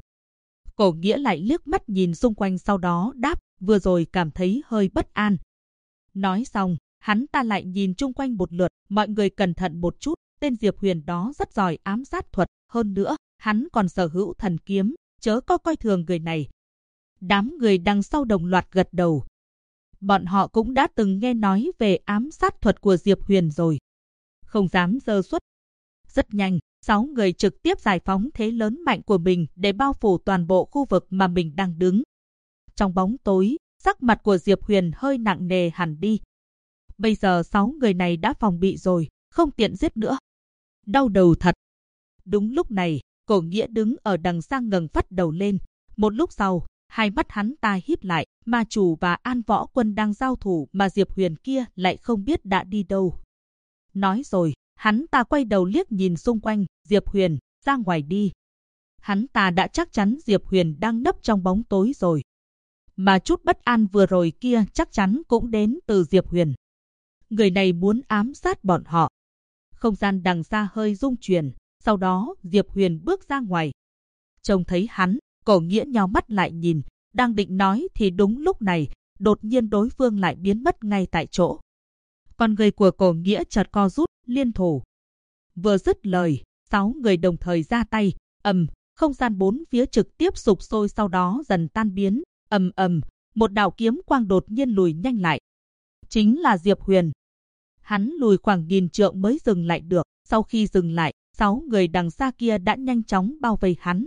Cổ Nghĩa lại liếc mắt nhìn xung quanh sau đó đáp, vừa rồi cảm thấy hơi bất an. Nói xong, hắn ta lại nhìn chung quanh một lượt, mọi người cẩn thận một chút, tên Diệp Huyền đó rất giỏi ám sát thuật, hơn nữa, hắn còn sở hữu thần kiếm, chớ có coi thường người này. Đám người đằng sau đồng loạt gật đầu. Bọn họ cũng đã từng nghe nói về ám sát thuật của Diệp Huyền rồi. Không dám giơ suất. Rất nhanh, 6 người trực tiếp giải phóng thế lớn mạnh của mình để bao phủ toàn bộ khu vực mà mình đang đứng. Trong bóng tối, sắc mặt của Diệp Huyền hơi nặng nề hẳn đi. Bây giờ 6 người này đã phòng bị rồi, không tiện giết nữa. Đau đầu thật. Đúng lúc này, Cổ Nghĩa đứng ở đằng xa ngẩng phát đầu lên. Một lúc sau, hai mắt hắn ta híp lại, ma chủ và An Võ Quân đang giao thủ mà Diệp Huyền kia lại không biết đã đi đâu. Nói rồi, hắn ta quay đầu liếc nhìn xung quanh, Diệp Huyền, ra ngoài đi. Hắn ta đã chắc chắn Diệp Huyền đang nấp trong bóng tối rồi. Mà chút bất an vừa rồi kia chắc chắn cũng đến từ Diệp Huyền. Người này muốn ám sát bọn họ. Không gian đằng xa hơi rung chuyển, sau đó Diệp Huyền bước ra ngoài. Trông thấy hắn, Cổ Nghĩa nheo mắt lại nhìn, đang định nói thì đúng lúc này, đột nhiên đối phương lại biến mất ngay tại chỗ. Con người của Cổ Nghĩa chợt co rút, liên thủ. Vừa dứt lời, 6 người đồng thời ra tay, không gian bốn phía trực tiếp sụp sôi sau đó dần tan biến, một đạo kiếm quang đột nhiên lùi nhanh lại. Chính là Diệp Huyền. Hắn lùi khoảng 1000 trượng mới dừng lại được, sau khi dừng lại, 6 người đằng xa kia đã nhanh chóng bao vây hắn.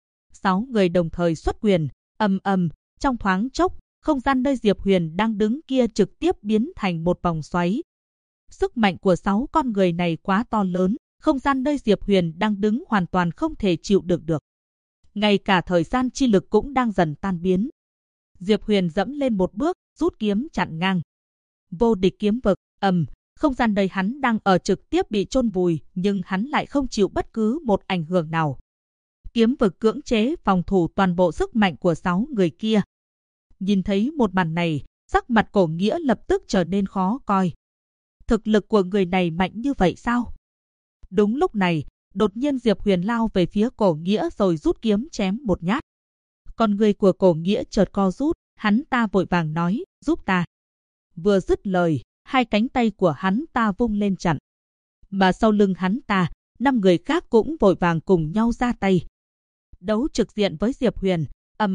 6 người đồng thời xuất quyền, trong thoáng chốc, không gian nơi Diệp Huyền đang đứng kia trực tiếp biến thành một vòng xoáy. Sức mạnh của 6 con người này quá to lớn, không gian nơi Diệp Huyền đang đứng hoàn toàn không thể chịu đựng được. ngay cả thời gian chi lực cũng đang dần tan biến. Diệp Huyền dẫm lên một bước, rút kiếm chặn ngang. Vô địch kiếm vực, không gian nơi hắn đang ở trực tiếp bị chôn vùi, nhưng hắn lại không chịu bất cứ một ảnh hưởng nào. Kiếm vực cưỡng chế phòng thủ toàn bộ sức mạnh của 6 người kia. Nhìn thấy một màn này, sắc mặt Cổ Nghĩa lập tức trở nên khó coi. Thực lực của người này mạnh như vậy sao? Đúng lúc này, đột nhiên Diệp Huyền lao về phía Cổ Nghĩa rồi rút kiếm chém một nhát. Con người của Cổ Nghĩa chợt co rút, hắn ta vội vàng nói, giúp ta. Vừa dứt lời, hai cánh tay của hắn ta vung lên chặn. Mà sau lưng hắn ta, 5 người khác cũng vội vàng cùng nhau ra tay. Đấu trực diện với Diệp Huyền,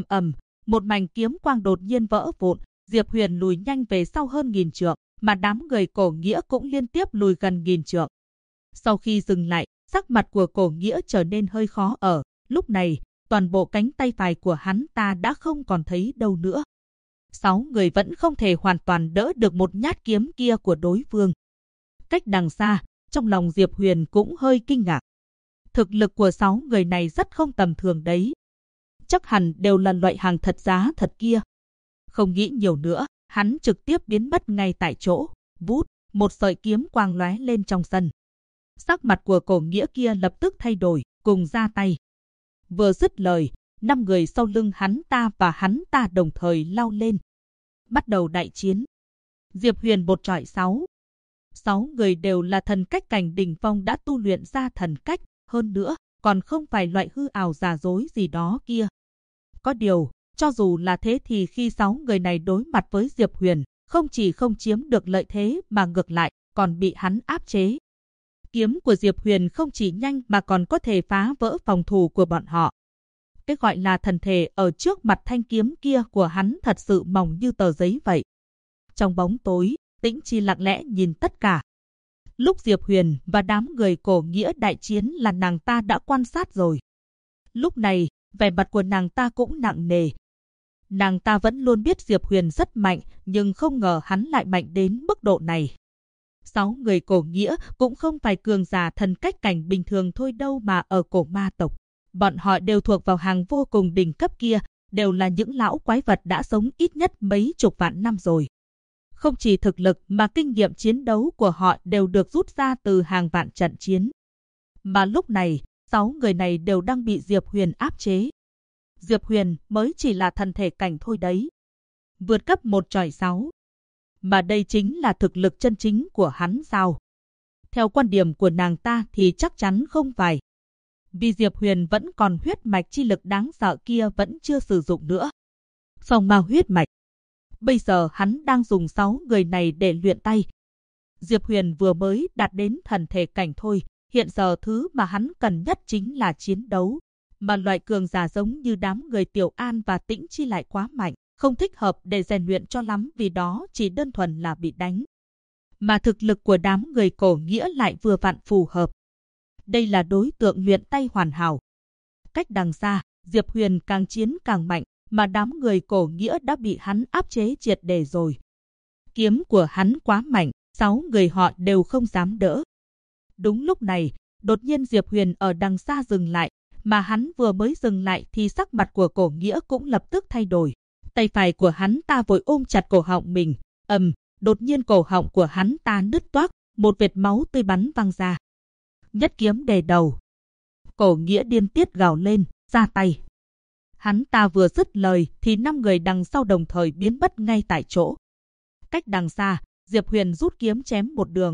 một mảnh kiếm quang đột nhiên vỡ vụn, Diệp Huyền lùi nhanh về sau hơn 1000 trượng, mà đám người Cổ Nghĩa cũng liên tiếp lùi gần 1000 trượng. Sau khi dừng lại, sắc mặt của Cổ Nghĩa trở nên hơi khó ở, lúc này, toàn bộ cánh tay phải của hắn ta đã không còn thấy đâu nữa. 6 người vẫn không thể hoàn toàn đỡ được một nhát kiếm kia của đối phương. Cách đằng xa, trong lòng Diệp Huyền cũng hơi kinh ngạc. Thực lực của 6 người này rất không tầm thường đấy. Chắc hẳn đều là loại hàng thật giá thật kia. Không nghĩ nhiều nữa, hắn trực tiếp biến mất ngay tại chỗ. Vút, một sợi kiếm quang lóe lên trong sân. Sắc mặt của Cổ Nghĩa kia lập tức thay đổi, cùng ra tay. Vừa dứt lời, 5 người sau lưng hắn ta và hắn ta đồng thời lao lên. Bắt đầu đại chiến. Diệp Huyền một trọi 6. 6 người đều là thần cách cảnh đỉnh phong đã tu luyện ra thần cách, hơn nữa, còn không phải loại hư ảo giả dối gì đó kia. Có điều, cho dù là thế thì khi 6 người này đối mặt với Diệp Huyền, không chỉ không chiếm được lợi thế mà ngược lại, còn bị hắn áp chế. Kiếm của Diệp Huyền không chỉ nhanh mà còn có thể phá vỡ phòng thủ của bọn họ. Cái gọi là thần thể ở trước mặt thanh kiếm kia của hắn thật sự mỏng như tờ giấy vậy. Trong bóng tối, Tĩnh Chi lặng lẽ nhìn tất cả. Lúc Diệp Huyền và đám người Cổ Nghĩa đại chiến là nàng ta đã quan sát rồi. Lúc này, vẻ mặt của nàng ta cũng nặng nề. Nàng ta vẫn luôn biết Diệp Huyền rất mạnh, nhưng không ngờ hắn lại mạnh đến mức độ này. 6 người Cổ Nghĩa cũng không phải cường giả thần cách cảnh bình thường thôi đâu mà ở cổ ma tộc. Bọn họ đều thuộc vào hàng vô cùng đỉnh cấp kia, đều là những lão quái vật đã sống ít nhất mấy chục vạn năm rồi. Không chỉ thực lực mà kinh nghiệm chiến đấu của họ đều được rút ra từ hàng vạn trận chiến. Mà lúc này, 6 người này đều đang bị Diệp Huyền áp chế. Diệp Huyền mới chỉ là thần thể cảnh thôi đấy. Vượt cấp 1 chọi 6. Mà đây chính là thực lực chân chính của hắn sao? Theo quan điểm của nàng ta thì chắc chắn không phải. Vì Diệp Huyền vẫn còn huyết mạch chi lực đáng sợ kia vẫn chưa sử dụng nữa. Phong ma huyết mạch. Bây giờ hắn đang dùng 6 người này để luyện tay. Diệp Huyền vừa mới đạt đến thần thể cảnh thôi, hiện giờ thứ mà hắn cần nhất chính là chiến đấu. Mà loại cường giả giống như đám người Tiểu An và Tĩnh Chi lại quá mạnh, không thích hợp để rèn luyện cho lắm vì đó chỉ đơn thuần là bị đánh. Mà thực lực của đám người Cổ Nghĩa lại vừa vặn phù hợp. Đây là đối tượng luyện tay hoàn hảo. Cách đằng xa, Diệp Huyền càng chiến càng mạnh, mà đám người Cổ Nghĩa đã bị hắn áp chế triệt để rồi. Kiếm của hắn quá mạnh, 6 người họ đều không dám đỡ. Đúng lúc này, đột nhiên Diệp Huyền ở đằng xa dừng lại, mà hắn vừa mới dừng lại thì sắc mặt của Cổ Nghĩa cũng lập tức thay đổi. Tay phải của hắn ta vội ôm chặt cổ họng mình, đột nhiên cổ họng của hắn ta nứt toác, một vệt máu tươi bắn văng ra. Nhất kiếm đè đầu. Cổ Nghĩa điên tiết gào lên, ra tay. Hắn ta vừa dứt lời thì 5 người đằng sau đồng thời biến mất ngay tại chỗ. Cách đằng xa, Diệp Huyền rút kiếm chém một đường,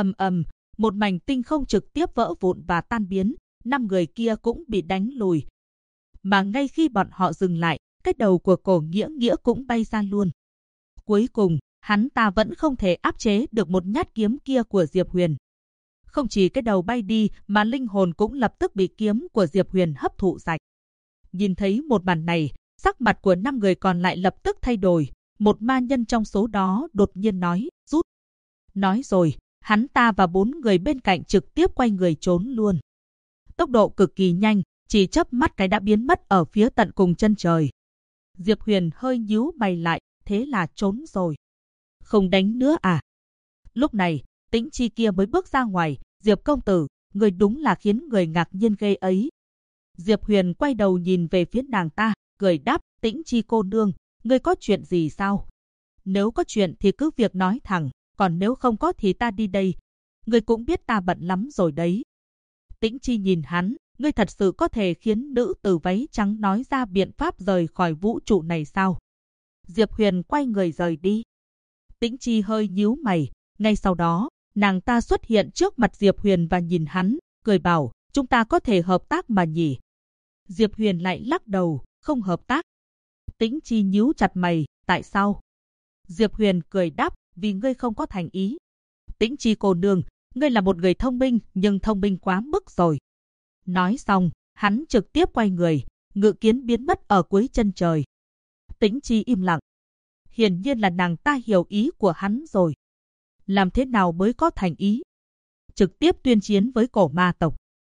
một mảnh tinh không trực tiếp vỡ vụn và tan biến, 5 người kia cũng bị đánh lùi. Mà ngay khi bọn họ dừng lại, cái đầu của Cổ Nghĩa cũng bay ra luôn. Cuối cùng, hắn ta vẫn không thể áp chế được một nhát kiếm kia của Diệp Huyền. Không chỉ cái đầu bay đi mà linh hồn cũng lập tức bị kiếm của Diệp Huyền hấp thụ sạch. Nhìn thấy một màn này, sắc mặt của 5 người còn lại lập tức thay đổi. Một ma nhân trong số đó đột nhiên nói, rút. Nói rồi, hắn ta và 4 người bên cạnh trực tiếp quay người trốn luôn. Tốc độ cực kỳ nhanh, chỉ chớp mắt cái đã biến mất ở phía tận cùng chân trời. Diệp Huyền hơi nhíu mày lại, thế là trốn rồi. Không đánh nữa à? Lúc này, Tĩnh Chi kia mới bước ra ngoài, Diệp công tử, người đúng là khiến người ngạc nhiên ghê ấy. Diệp Huyền quay đầu nhìn về phía nàng ta, cười đáp, Tĩnh Chi cô nương, ngươi có chuyện gì sao? Nếu có chuyện thì cứ việc nói thẳng, còn nếu không có thì ta đi đây. Ngươi cũng biết ta bận lắm rồi đấy. Tĩnh Chi nhìn hắn, ngươi thật sự có thể khiến nữ tử váy trắng nói ra biện pháp rời khỏi vũ trụ này sao? Diệp Huyền quay người rời đi. Tĩnh Chi hơi nhíu mày, ngay sau đó, nàng ta xuất hiện trước mặt Diệp Huyền và nhìn hắn, cười bảo, chúng ta có thể hợp tác mà nhỉ? Diệp Huyền lại lắc đầu, không hợp tác. Tĩnh Chi nhíu chặt mày, tại sao? Diệp Huyền cười đáp, vì ngươi không có thành ý. Tĩnh Chi cô nương, ngươi là một người thông minh, nhưng thông minh quá mức rồi. Nói xong, hắn trực tiếp quay người, ngự kiến biến mất ở cuối chân trời. Tĩnh Chi im lặng. Hiển nhiên là nàng ta hiểu ý của hắn rồi. Làm thế nào mới có thành ý? Trực tiếp tuyên chiến với cổ ma tộc.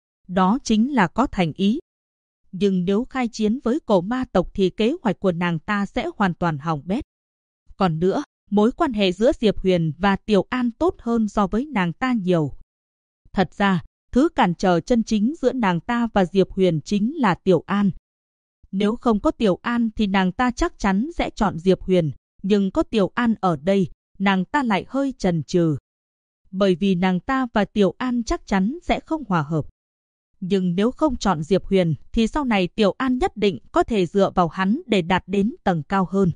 Đó chính là có thành ý. Nhưng nếu khai chiến với cổ ma tộc thì kế hoạch của nàng ta sẽ hoàn toàn hỏng bét. Còn nữa, mối quan hệ giữa Diệp Huyền và Tiểu An tốt hơn so với nàng ta nhiều. Thật ra, thứ cản trở chân chính giữa nàng ta và Diệp Huyền chính là Tiểu An. Nếu không có Tiểu An thì nàng ta chắc chắn sẽ chọn Diệp Huyền, nhưng có Tiểu An ở đây, nàng ta lại hơi chần chừ. Bởi vì nàng ta và Tiểu An chắc chắn sẽ không hòa hợp. Nhưng nếu không chọn Diệp Huyền thì sau này Tiểu An nhất định có thể dựa vào hắn để đạt đến tầng cao hơn.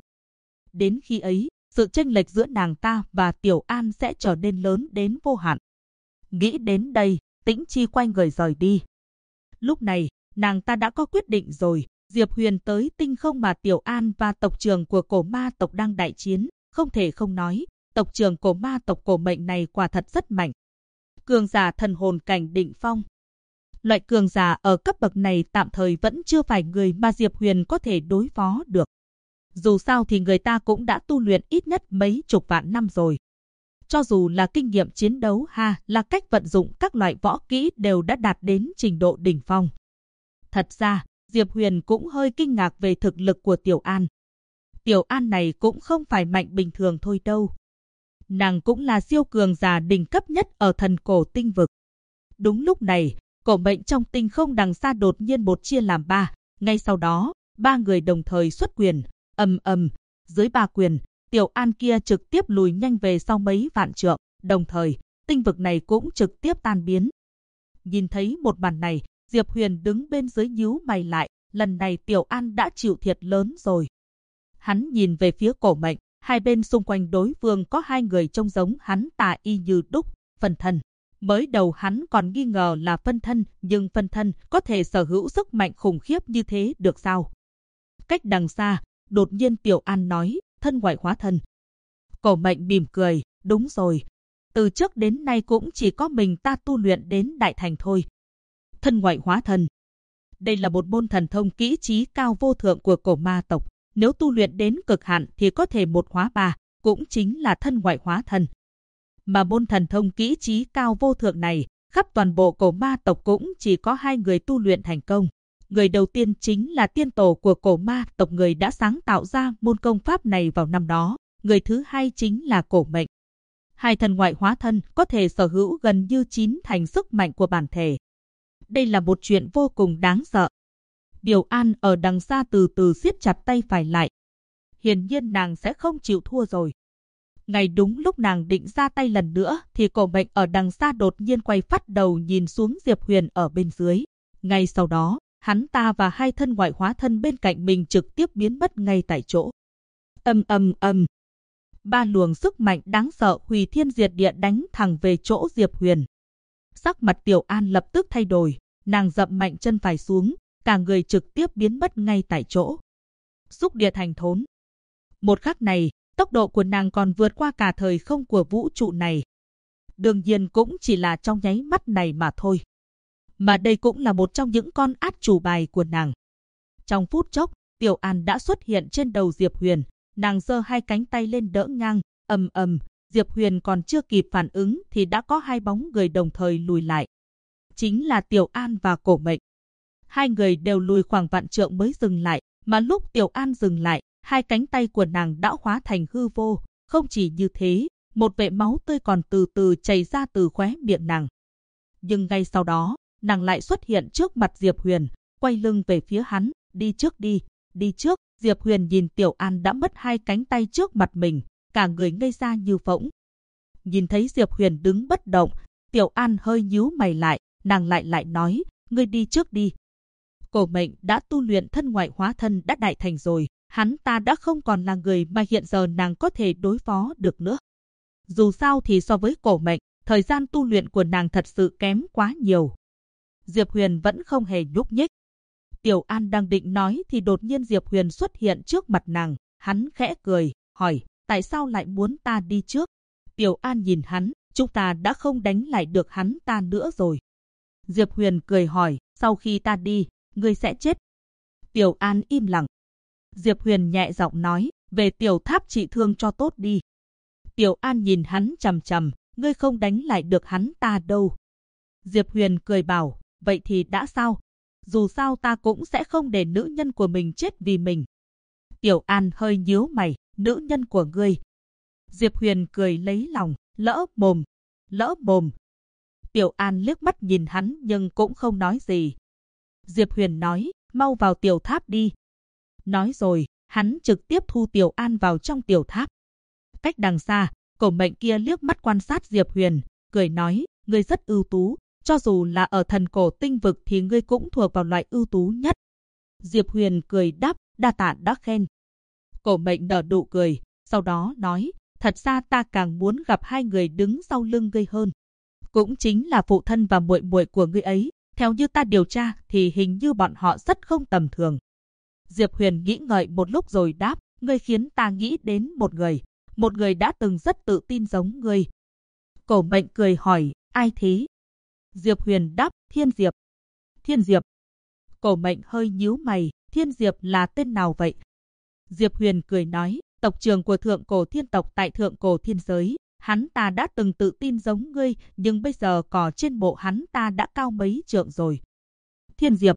Đến khi ấy, sự chênh lệch giữa nàng ta và Tiểu An sẽ trở nên lớn đến vô hạn. Nghĩ đến đây, Tĩnh Chi quay người rời đi. Lúc này, nàng ta đã có quyết định rồi. Diệp Huyền tới tinh không mà Tiểu An và tộc trưởng của cổ ma tộc đang đại chiến. Không thể không nói, tộc trưởng cổ ma tộc cổ mệnh này quả thật rất mạnh. Cường giả thần hồn cảnh đỉnh phong. Loại cường giả ở cấp bậc này tạm thời vẫn chưa phải người mà Diệp Huyền có thể đối phó được. Dù sao thì người ta cũng đã tu luyện ít nhất mấy chục vạn năm rồi. Cho dù là kinh nghiệm chiến đấu là cách vận dụng các loại võ kỹ đều đã đạt đến trình độ đỉnh phong. Thật ra, Diệp Huyền cũng hơi kinh ngạc về thực lực của Tiểu An. Tiểu An này cũng không phải mạnh bình thường thôi đâu. Nàng cũng là siêu cường giả đỉnh cấp nhất ở thần cổ tinh vực. Đúng lúc này, cổ mệnh trong tinh không đằng xa đột nhiên một chia làm ba. Ngay sau đó, ba người đồng thời xuất quyền. Ầm ầm, dưới ba quyền, Tiểu An kia trực tiếp lùi nhanh về sau mấy vạn trượng, đồng thời, tinh vực này cũng trực tiếp tan biến. Nhìn thấy một màn này, Diệp Huyền đứng bên dưới nhíu mày lại, lần này Tiểu An đã chịu thiệt lớn rồi. Hắn nhìn về phía cổ mệnh, hai bên xung quanh đối phương có hai người trông giống hắn tà y như đúc, phân thân. Mới đầu hắn còn nghi ngờ là phân thân, nhưng phân thân có thể sở hữu sức mạnh khủng khiếp như thế được sao? Cách đằng xa, đột nhiên Tiểu An nói, thân ngoại hóa thân. Cổ mệnh mỉm cười, đúng rồi. Từ trước đến nay cũng chỉ có mình ta tu luyện đến đại thành thôi. Thân ngoại hóa thân. Đây là một môn thần thông kỹ trí cao vô thượng của cổ ma tộc. Nếu tu luyện đến cực hạn thì có thể một hóa ba, cũng chính là thân ngoại hóa thân. Mà môn thần thông kỹ trí cao vô thượng này, khắp toàn bộ cổ ma tộc cũng chỉ có hai người tu luyện thành công. Người đầu tiên chính là tiên tổ của cổ ma tộc, người đã sáng tạo ra môn công pháp này vào năm đó. Người thứ hai chính là cổ mệnh. Hai thần ngoại hóa thân có thể sở hữu gần như 9 thành sức mạnh của bản thể. Đây là một chuyện vô cùng đáng sợ. Tiểu An ở đằng xa từ từ siết chặt tay phải lại. Hiển nhiên nàng sẽ không chịu thua rồi. Ngay đúng lúc nàng định ra tay lần nữa thì cổ mệnh ở đằng xa đột nhiên quay phắt đầu nhìn xuống Diệp Huyền ở bên dưới. Ngay sau đó, hắn ta và hai thân ngoại hóa thân bên cạnh mình trực tiếp biến mất ngay tại chỗ. Ầm ầm ầm. Ba luồng sức mạnh đáng sợ hủy thiên diệt địa đánh thẳng về chỗ Diệp Huyền. Sắc mặt Tiểu An lập tức thay đổi, nàng dậm mạnh chân phải xuống, cả người trực tiếp biến mất ngay tại chỗ. Xúc địa thành thốn. Một khắc này, tốc độ của nàng còn vượt qua cả thời không của vũ trụ này. Đương nhiên cũng chỉ là trong nháy mắt này mà thôi. Mà đây cũng là một trong những con át chủ bài của nàng. Trong phút chốc, Tiểu An đã xuất hiện trên đầu Diệp Huyền. Nàng giơ hai cánh tay lên đỡ ngang, ầm ầm. Diệp Huyền còn chưa kịp phản ứng thì đã có hai bóng người đồng thời lùi lại. Chính là Tiểu An và cổ mệnh. Hai người đều lùi khoảng vạn trượng mới dừng lại, mà lúc Tiểu An dừng lại, hai cánh tay của nàng đã hóa thành hư vô. Không chỉ như thế, một vệt máu tươi còn từ từ chảy ra từ khóe miệng nàng. Nhưng ngay sau đó, nàng lại xuất hiện trước mặt Diệp Huyền, quay lưng về phía hắn, đi trước đi, đi trước. Diệp Huyền nhìn Tiểu An đã mất hai cánh tay trước mặt mình, cả người ngây ra như phỗng. Nhìn thấy Diệp Huyền đứng bất động, Tiểu An hơi nhíu mày lại, nàng lại nói, ngươi đi trước đi. Cổ Mệnh đã tu luyện thân ngoại hóa thân đã đại thành rồi, hắn ta đã không còn là người mà hiện giờ nàng có thể đối phó được nữa. Dù sao thì so với Cổ Mệnh, thời gian tu luyện của nàng thật sự kém quá nhiều. Diệp Huyền vẫn không hề nhúc nhích. Tiểu An đang định nói thì đột nhiên Diệp Huyền xuất hiện trước mặt nàng, hắn khẽ cười, hỏi, tại sao lại muốn ta đi trước? Tiểu An nhìn hắn, chúng ta đã không đánh lại được hắn ta nữa rồi. Diệp Huyền cười hỏi, sau khi ta đi, ngươi sẽ chết. Tiểu An im lặng. Diệp Huyền nhẹ giọng nói, về tiểu tháp trị thương cho tốt đi. Tiểu An nhìn hắn chằm chằm, ngươi không đánh lại được hắn ta đâu. Diệp Huyền cười bảo, vậy thì đã sao? Dù sao ta cũng sẽ không để nữ nhân của mình chết vì mình. Tiểu An hơi nhíu mày, nữ nhân của ngươi. Diệp Huyền cười lấy lòng, lỡ mồm, lỡ mồm. Tiểu An liếc mắt nhìn hắn nhưng cũng không nói gì. Diệp Huyền nói, mau vào tiểu tháp đi. Nói rồi, hắn trực tiếp thu Tiểu An vào trong tiểu tháp. Cách đằng xa, Cổ Mệnh kia liếc mắt quan sát Diệp Huyền, cười nói, ngươi rất ưu tú, cho dù là ở thần cổ tinh vực thì ngươi cũng thuộc vào loại ưu tú nhất. Diệp Huyền cười đáp, đa tạ đã khen. Cổ Mệnh nở nụ cười, sau đó nói, thật ra ta càng muốn gặp hai người đứng sau lưng ngươi hơn. Cũng chính là phụ thân và muội muội của ngươi ấy, theo như ta điều tra thì hình như bọn họ rất không tầm thường. Diệp Huyền nghĩ ngợi một lúc rồi đáp, ngươi khiến ta nghĩ đến một người đã từng rất tự tin giống ngươi. Cổ Mệnh cười hỏi, ai thế? Diệp Huyền đáp, Thiên Diệp. Thiên Diệp. Cổ Mệnh hơi nhíu mày, Thiên Diệp là tên nào vậy? Diệp Huyền cười nói, tộc trưởng của Thượng Cổ Thiên tộc tại Thượng Cổ Thiên giới. Hắn ta đã từng tự tin giống ngươi, nhưng bây giờ cỏ trên mộ hắn ta đã cao mấy trượng rồi. Thiên Diệp.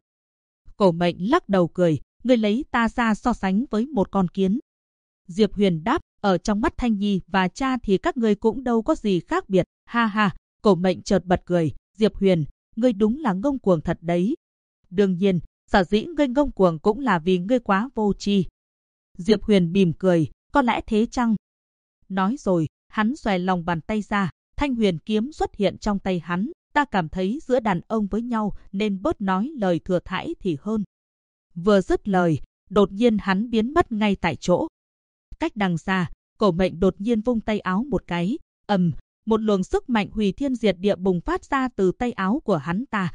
Cổ Mệnh lắc đầu cười, ngươi lấy ta ra so sánh với một con kiến. Diệp Huyền đáp, ở trong mắt Thanh Nhi và cha thì các ngươi cũng đâu có gì khác biệt, ha ha. Cổ Mệnh chợt bật cười, Diệp Huyền, ngươi đúng là ngông cuồng thật đấy. Đương nhiên, sở dĩ ngươi ngông cuồng cũng là vì ngươi quá vô tri. Diệp Huyền mỉm cười, có lẽ thế chăng? Nói rồi, hắn xòe lòng bàn tay ra, Thanh Huyền kiếm xuất hiện trong tay hắn, ta cảm thấy giữa đàn ông với nhau nên bớt nói lời thừa thãi thì hơn. Vừa dứt lời, đột nhiên hắn biến mất ngay tại chỗ. Cách đằng xa, Cổ Mệnh đột nhiên vung tay áo một cái, một luồng sức mạnh hủy thiên diệt địa bùng phát ra từ tay áo của hắn ta,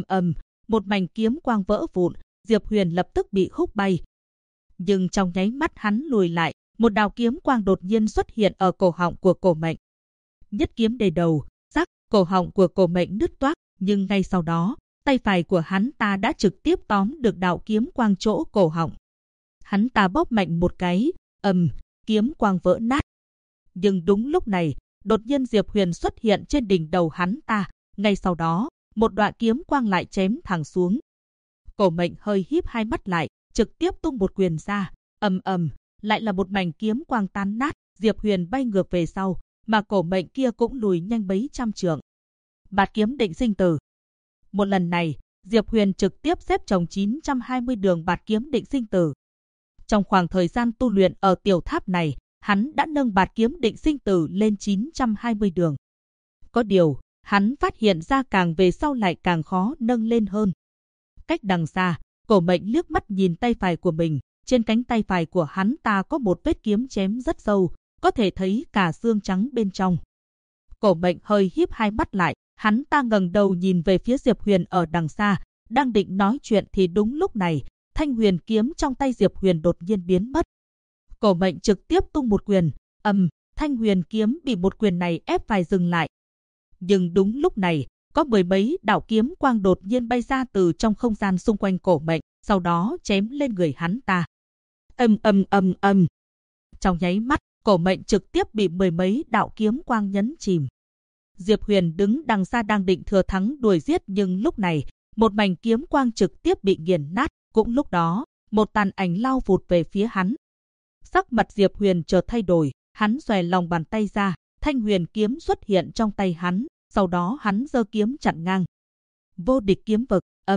một mảnh kiếm quang vỡ vụn, Diệp Huyền lập tức bị húc bay. Nhưng trong nháy mắt hắn lùi lại, một đạo kiếm quang đột nhiên xuất hiện ở cổ họng của Cổ Mệnh. Nhất kiếm đầy đầu, rắc, cổ họng của Cổ Mệnh nứt toác, nhưng ngay sau đó, tay phải của hắn ta đã trực tiếp tóm được đạo kiếm quang chỗ cổ họng. Hắn ta bóp mạnh một cái, kiếm quang vỡ nát. Nhưng đúng lúc này, đột nhiên Diệp Huyền xuất hiện trên đỉnh đầu hắn ta, ngay sau đó, một đoạn kiếm quang lại chém thẳng xuống. Cổ Mệnh hơi híp hai mắt lại, trực tiếp tung một quyền ra, lại là một mảnh kiếm quang tan nát, Diệp Huyền bay ngược về sau, mà Cổ Mệnh kia cũng lùi nhanh mấy trăm trượng. Bạt kiếm định sinh tử. Một lần này, Diệp Huyền trực tiếp xếp chồng 920 đường bạt kiếm định sinh tử. Trong khoảng thời gian tu luyện ở tiểu tháp này, hắn đã nâng bạt kiếm định sinh tử lên 920 đường. Có điều, hắn phát hiện ra càng về sau lại càng khó nâng lên hơn. Cách đằng xa, Cổ Mệnh liếc mắt nhìn tay phải của mình, trên cánh tay phải của hắn ta có một vết kiếm chém rất sâu, có thể thấy cả xương trắng bên trong. Cổ Mệnh hơi híp hai mắt lại, hắn ta ngẩng đầu nhìn về phía Diệp Huyền ở đằng xa, đang định nói chuyện thì đúng lúc này, Thanh Huyền kiếm trong tay Diệp Huyền đột nhiên biến mất. Cổ Mệnh trực tiếp tung một quyền, Thanh Huyền kiếm bị một quyền này ép phải dừng lại. Nhưng đúng lúc này, có mười mấy đạo kiếm quang đột nhiên bay ra từ trong không gian xung quanh Cổ Mệnh, sau đó chém lên người hắn ta. Trong nháy mắt, Cổ Mệnh trực tiếp bị mười mấy đạo kiếm quang nhấn chìm. Diệp Huyền đứng đằng xa đang định thừa thắng đuổi giết, nhưng lúc này, một mảnh kiếm quang trực tiếp bị nghiền nát, cũng lúc đó, một tàn ảnh lao vụt về phía hắn. Sắc mặt Diệp Huyền chợt thay đổi, hắn xòe lòng bàn tay ra, Thanh Huyền kiếm xuất hiện trong tay hắn, sau đó hắn giơ kiếm chặn ngang. Vô địch kiếm vực,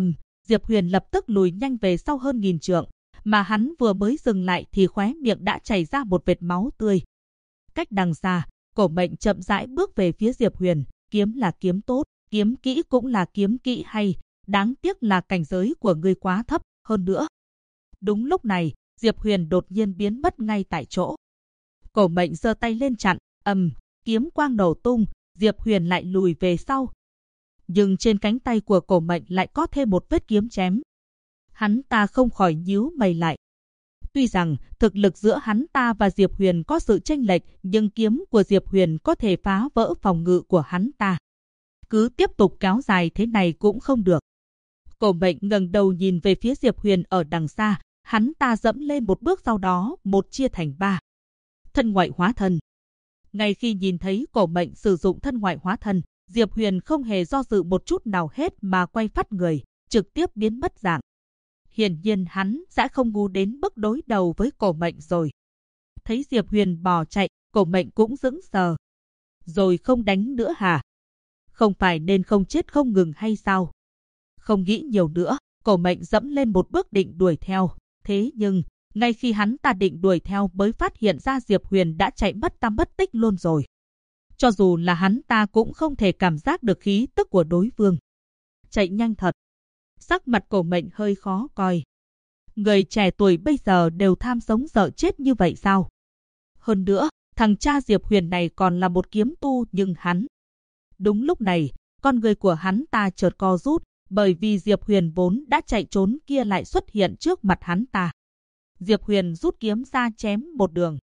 Diệp Huyền lập tức lùi nhanh về sau hơn 1000 trượng, mà hắn vừa mới dừng lại thì khóe miệng đã chảy ra một vệt máu tươi. Cách đằng xa, Cổ Mệnh chậm rãi bước về phía Diệp Huyền, kiếm là kiếm tốt, kiếm kỹ cũng là kiếm kỹ hay, đáng tiếc là cảnh giới của ngươi quá thấp, hơn nữa. Đúng lúc này, Diệp Huyền đột nhiên biến mất ngay tại chỗ. Cổ Mệnh giơ tay lên chặn, kiếm quang nổ tung, Diệp Huyền lại lùi về sau. Nhưng trên cánh tay của Cổ Mệnh lại có thêm một vết kiếm chém. Hắn ta không khỏi nhíu mày lại. Tuy rằng thực lực giữa hắn ta và Diệp Huyền có sự chênh lệch, nhưng kiếm của Diệp Huyền có thể phá vỡ phòng ngự của hắn ta. Cứ tiếp tục kéo dài thế này cũng không được. Cổ Mệnh ngẩng đầu nhìn về phía Diệp Huyền ở đằng xa, hắn ta dẫm lên một bước, sau đó một chia thành ba. Thân ngoại hóa thân. Ngay khi nhìn thấy Cổ Mệnh sử dụng thân ngoại hóa thân, Diệp Huyền không hề do dự một chút nào hết mà quay phắt người, trực tiếp biến mất dạng. Hiển nhiên hắn sẽ không ngu đến mức đối đầu với Cổ Mệnh rồi. Thấy Diệp Huyền bỏ chạy, Cổ Mệnh cũng sững sờ. Rồi không đánh nữa hả? Không phải nên không chết không ngừng hay sao? Không nghĩ nhiều nữa, Cổ Mệnh dẫm lên một bước định đuổi theo. Thế nhưng, ngay khi hắn ta định đuổi theo mới phát hiện ra Diệp Huyền đã chạy mất tăm mất tích luôn rồi. Cho dù là hắn ta cũng không thể cảm giác được khí tức của đối phương. Chạy nhanh thật. Sắc mặt Cổ Mệnh hơi khó coi. Người trẻ tuổi bây giờ đều tham sống sợ chết như vậy sao? Hơn nữa, thằng cha Diệp Huyền này còn là một kiếm tu, nhưng hắn. Đúng lúc này, con người của hắn ta chợt co rút, bởi vì Diệp Huyền vốn đã chạy trốn kia lại xuất hiện trước mặt hắn ta. Diệp Huyền rút kiếm ra chém một đường.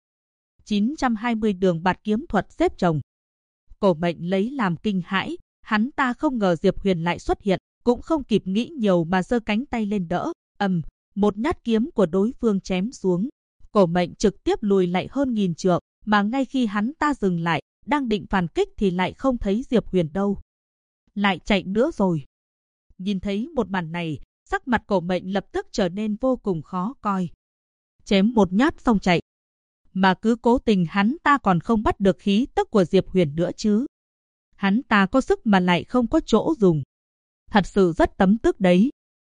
920 đường bạt kiếm thuật xếp chồng. Cổ Mệnh lấy làm kinh hãi, hắn ta không ngờ Diệp Huyền lại xuất hiện, cũng không kịp nghĩ nhiều mà giơ cánh tay lên đỡ. Một nhát kiếm của đối phương chém xuống. Cổ Mệnh trực tiếp lùi lại hơn 1000 trượng, mà ngay khi hắn ta dừng lại, đang định phản kích thì lại không thấy Diệp Huyền đâu. Lại chạy nữa rồi. Nhìn thấy một màn này, sắc mặt Cổ Mệnh lập tức trở nên vô cùng khó coi. Chém một nhát xong chạy. Mà cứ cố tình hắn ta còn không bắt được khí tức của Diệp Huyền nữa chứ. Hắn ta có sức mà lại không có chỗ dùng. Thật sự rất tấm tức đấy.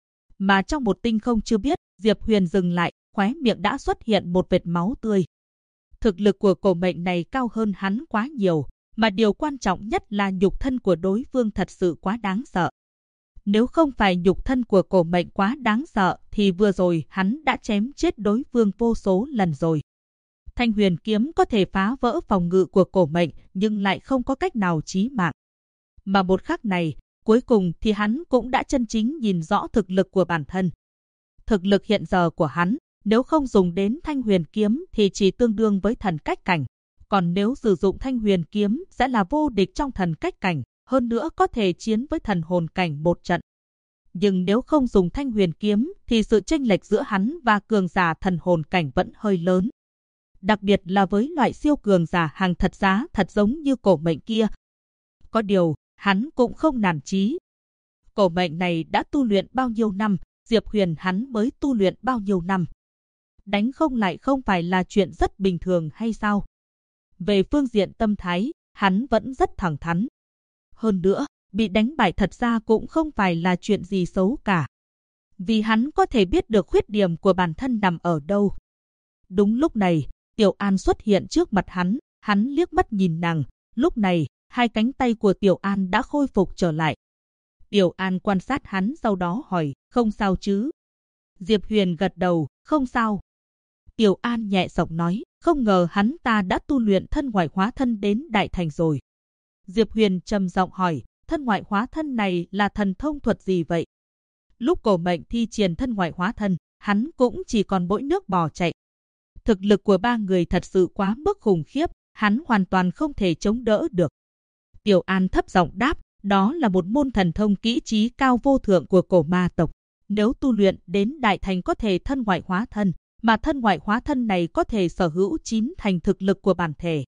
Mà trong một tinh không chưa biết, Diệp Huyền dừng lại, khóe miệng đã xuất hiện một vệt máu tươi. Thực lực của Cổ Mệnh này cao hơn hắn quá nhiều, mà điều quan trọng nhất là nhục thân của đối phương thật sự quá đáng sợ. Nếu không phải nhục thân của Cổ Mệnh quá đáng sợ thì vừa rồi hắn đã chém chết đối phương vô số lần rồi. Thanh huyền kiếm có thể phá vỡ phòng ngự của Cổ Mệnh nhưng lại không có cách nào chí mạng. Mà một khắc này, cuối cùng thì hắn cũng đã chân chính nhìn rõ thực lực của bản thân. Thực lực hiện giờ của hắn, nếu không dùng đến thanh huyền kiếm thì chỉ tương đương với thần cách cảnh. Còn nếu sử dụng thanh huyền kiếm sẽ là vô địch trong thần cách cảnh, hơn nữa có thể chiến với thần hồn cảnh một trận. Nhưng nếu không dùng thanh huyền kiếm thì sự chênh lệch giữa hắn và cường giả thần hồn cảnh vẫn hơi lớn. Đặc biệt là với loại siêu cường giả hàng thật giá thật giống như Cổ Mệnh kia. Có điều, hắn cũng không nản chí. Cổ Mệnh này đã tu luyện bao nhiêu năm, Diệp Huyền hắn mới tu luyện bao nhiêu năm. Đánh không lại không phải là chuyện rất bình thường hay sao? Về phương diện tâm thái, hắn vẫn rất thẳng thắn. Hơn nữa, bị đánh bại thật ra cũng không phải là chuyện gì xấu cả. Vì hắn có thể biết được khuyết điểm của bản thân nằm ở đâu. Đúng lúc này, Tiểu An xuất hiện trước mặt hắn liếc mắt nhìn nàng. Lúc này, hai cánh tay của Tiểu An đã khôi phục trở lại. Tiểu An quan sát hắn sau đó hỏi, không sao chứ? Diệp Huyền gật đầu, không sao. Tiểu An nhẹ giọng nói, không ngờ hắn ta đã tu luyện thân ngoại hóa thân đến đại thành rồi. Diệp Huyền trầm giọng hỏi, thân ngoại hóa thân này là thần thông thuật gì vậy? Lúc Cổ Mệnh thi triển thân ngoại hóa thân, hắn cũng chỉ còn bỗi nước bỏ chạy. Thực lực của ba người thật sự quá mức khủng khiếp, hắn hoàn toàn không thể chống đỡ được. Tiểu An thấp giọng đáp, đó là một môn thần thông kỹ trí cao vô thượng của cổ ma tộc. Nếu tu luyện đến đại thành có thể thân ngoại hóa thân, mà thân ngoại hóa thân này có thể sở hữu 9 thành thực lực của bản thể.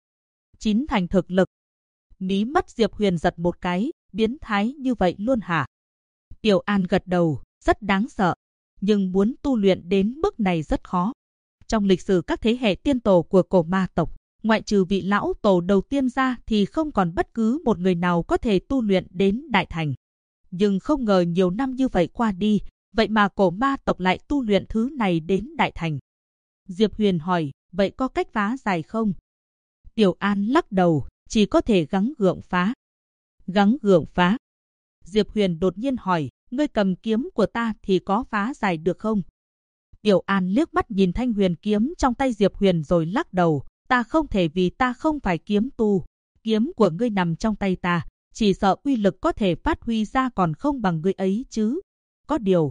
9 thành thực lực. Mí mắt Diệp Huyền giật một cái, biến thái như vậy luôn hả? Tiểu An gật đầu, rất đáng sợ, nhưng muốn tu luyện đến mức này rất khó. Trong lịch sử các thế hệ tiên tổ của cổ ma tộc, ngoại trừ vị lão tổ đầu tiên ra thì không còn bất cứ một người nào có thể tu luyện đến đại thành. Nhưng không ngờ nhiều năm như vậy qua đi, vậy mà cổ ma tộc lại tu luyện thứ này đến đại thành. Diệp Huyền hỏi, vậy có cách phá giải không? Tiểu An lắc đầu, chỉ có thể gắng gượng phá. Gắng gượng phá? Diệp Huyền đột nhiên hỏi, ngươi cầm kiếm của ta thì có phá giải được không? Tiểu An liếc mắt nhìn thanh huyền kiếm trong tay Diệp Huyền rồi lắc đầu, ta không thể vì ta không phải kiếm tu. Kiếm của ngươi nằm trong tay ta, chỉ sợ uy lực có thể phát huy ra còn không bằng ngươi ấy chứ. Có điều.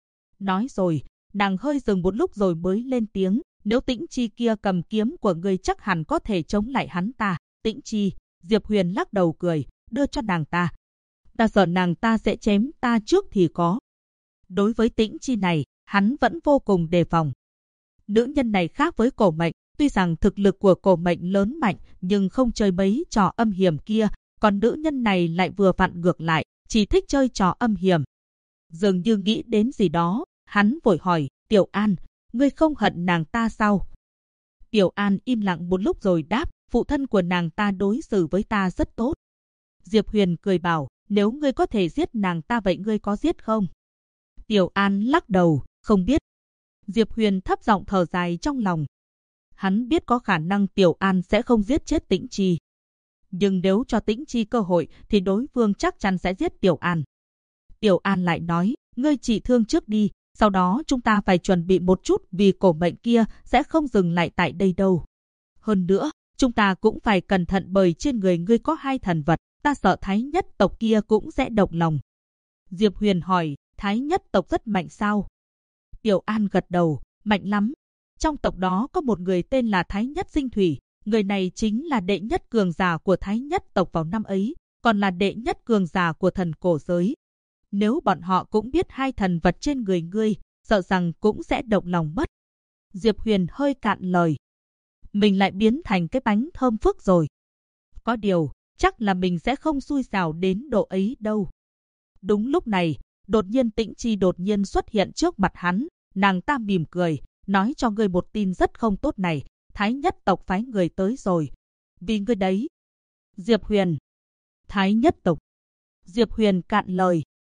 Nói rồi, nàng hơi dừng một lúc rồi mới lên tiếng, nếu Tĩnh Chi kia cầm kiếm của ngươi chắc hẳn có thể chống lại hắn ta. Tĩnh Chi, Diệp Huyền lắc đầu cười, đưa cho nàng ta. Ta sợ nàng ta sẽ chém ta trước thì có. Đối với Tĩnh Chi này, hắn vẫn vô cùng đề phòng. Nữ nhân này khác với Cổ Mệnh, tuy rằng thực lực của Cổ Mệnh lớn mạnh nhưng không chơi mấy trò âm hiểm kia, còn nữ nhân này lại vừa vặn ngược lại, chỉ thích chơi trò âm hiểm. Dường như nghĩ đến gì đó, hắn vội hỏi, Tiểu An, ngươi không hận nàng ta sao? Tiểu An im lặng một lúc rồi đáp, phụ thân của nàng ta đối xử với ta rất tốt. Diệp Huyền cười bảo, nếu ngươi có thể giết nàng ta vậy ngươi có giết không? Tiểu An lắc đầu, không biết. Diệp Huyền thấp giọng thở dài trong lòng. Hắn biết có khả năng Tiểu An sẽ không giết chết Tĩnh Chi. Nhưng nếu cho Tĩnh Chi cơ hội thì đối phương chắc chắn sẽ giết Tiểu An. Tiểu An lại nói, ngươi trị thương trước đi, sau đó chúng ta phải chuẩn bị một chút vì Cổ Mệnh kia sẽ không dừng lại tại đây đâu. Hơn nữa, chúng ta cũng phải cẩn thận bởi trên người ngươi có 2 thần vật, ta sợ Thái Nhất tộc kia cũng sẽ động lòng. Diệp Huyền hỏi, Thái Nhất tộc rất mạnh sao? Tiểu An gật đầu, mạnh lắm. Trong tộc đó có một người tên là Thái Nhất Sinh Thủy, người này chính là đệ nhất cường giả của Thái Nhất tộc vào năm ấy, còn là đệ nhất cường giả của thần cổ giới. Nếu bọn họ cũng biết 2 thần vật trên người ngươi, sợ rằng cũng sẽ động lòng mất. Diệp Huyền hơi cạn lời. Mình lại biến thành cái bánh thơm phức rồi. Có điều, chắc là mình sẽ không xui xẻo đến độ ấy đâu. Đúng lúc này, đột nhiên Tĩnh Chi đột nhiên xuất hiện trước mặt hắn, nàng ta mỉm cười, nói cho ngươi một tin rất không tốt này, Thái Nhất tộc phái người tới rồi. Vì ngươi đấy. Diệp Huyền. Thái Nhất tộc. Diệp Huyền cạn lời.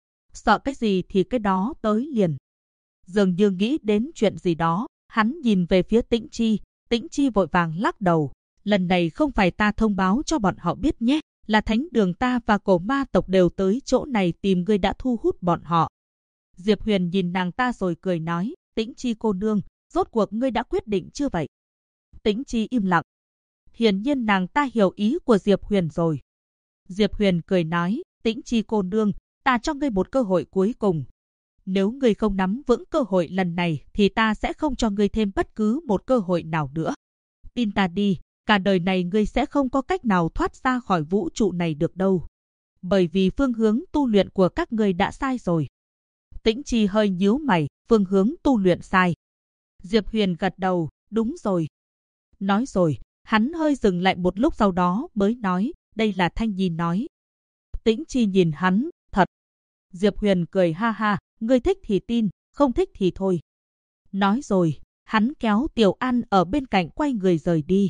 Sợ cái gì thì cái đó tới liền. Dường như nghĩ đến chuyện gì đó, hắn nhìn về phía Tĩnh Chi, Tĩnh Chi vội vàng lắc đầu. Lần này không phải ta thông báo cho bọn họ biết nhé, là Thánh Đường ta và Cổ Ma tộc đều tới chỗ này tìm ngươi đã thu hút bọn họ. Diệp Huyền nhìn nàng ta rồi cười nói, Tĩnh Chi cô nương, rốt cuộc ngươi đã quyết định chưa vậy? Tĩnh Chi im lặng. Hiển nhiên nàng ta hiểu ý của Diệp Huyền rồi. Diệp Huyền cười nói, Tĩnh Chi cô nương, ta cho ngươi một cơ hội cuối cùng. Nếu ngươi không nắm vững cơ hội lần này thì ta sẽ không cho ngươi thêm bất cứ một cơ hội nào nữa. Tin ta đi, cả đời này ngươi sẽ không có cách nào thoát ra khỏi vũ trụ này được đâu. Bởi vì phương hướng tu luyện của các ngươi đã sai rồi. Tĩnh Chi hơi nhíu mày, phương hướng tu luyện sai. Diệp Huyền gật đầu, đúng rồi. Nói rồi, hắn hơi dừng lại một lúc sau đó mới nói, đây là Thanh Nhi nói. Tĩnh Chi nhìn hắn, thật. Diệp Huyền cười ha ha, ngươi thích thì tin, không thích thì thôi. Nói rồi, hắn kéo Tiểu An ở bên cạnh quay người rời đi.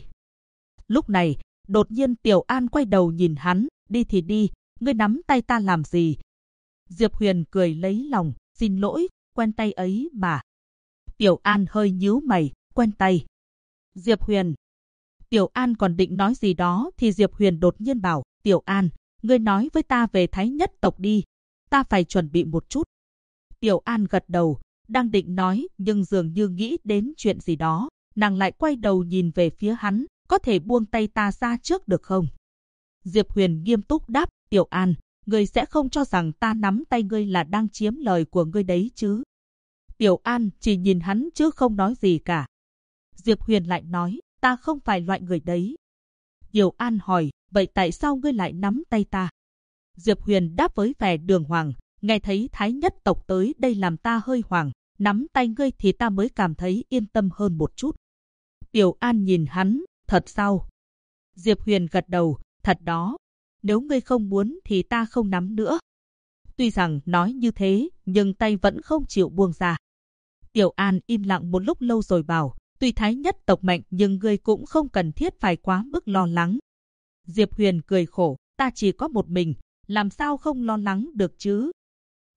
Lúc này, đột nhiên Tiểu An quay đầu nhìn hắn, đi thì đi, ngươi nắm tay ta làm gì? Diệp Huyền cười lấy lòng, xin lỗi, quen tay ấy mà. Tiểu An hơi nhíu mày, quen tay. Diệp Huyền. Tiểu An còn định nói gì đó thì Diệp Huyền đột nhiên bảo, Tiểu An, ngươi nói với ta về Thái Nhất tộc đi, ta phải chuẩn bị một chút. Tiểu An gật đầu, đang định nói nhưng dường như nghĩ đến chuyện gì đó, nàng lại quay đầu nhìn về phía hắn, có thể buông tay ta ra trước được không? Diệp Huyền nghiêm túc đáp, Tiểu An, ngươi sẽ không cho rằng ta nắm tay ngươi là đang chiếm lời của ngươi đấy chứ? Tiểu An chỉ nhìn hắn chứ không nói gì cả. Diệp Huyền lại nói, ta không phải loại người đấy. Tiểu An hỏi, vậy tại sao ngươi lại nắm tay ta? Diệp Huyền đáp với vẻ đường hoàng, nghe thấy Thái Nhất tộc tới đây làm ta hơi hoảng, nắm tay ngươi thì ta mới cảm thấy yên tâm hơn một chút. Tiểu An nhìn hắn, thật sao? Diệp Huyền gật đầu, thật đó. Nếu ngươi không muốn thì ta không nắm nữa. Tuy rằng nói như thế, nhưng tay vẫn không chịu buông ra. Tiểu An im lặng một lúc lâu rồi bảo, tuy Thái Nhất tộc mạnh nhưng ngươi cũng không cần thiết phải quá mức lo lắng. Diệp Huyền cười khổ, ta chỉ có một mình, làm sao không lo lắng được chứ?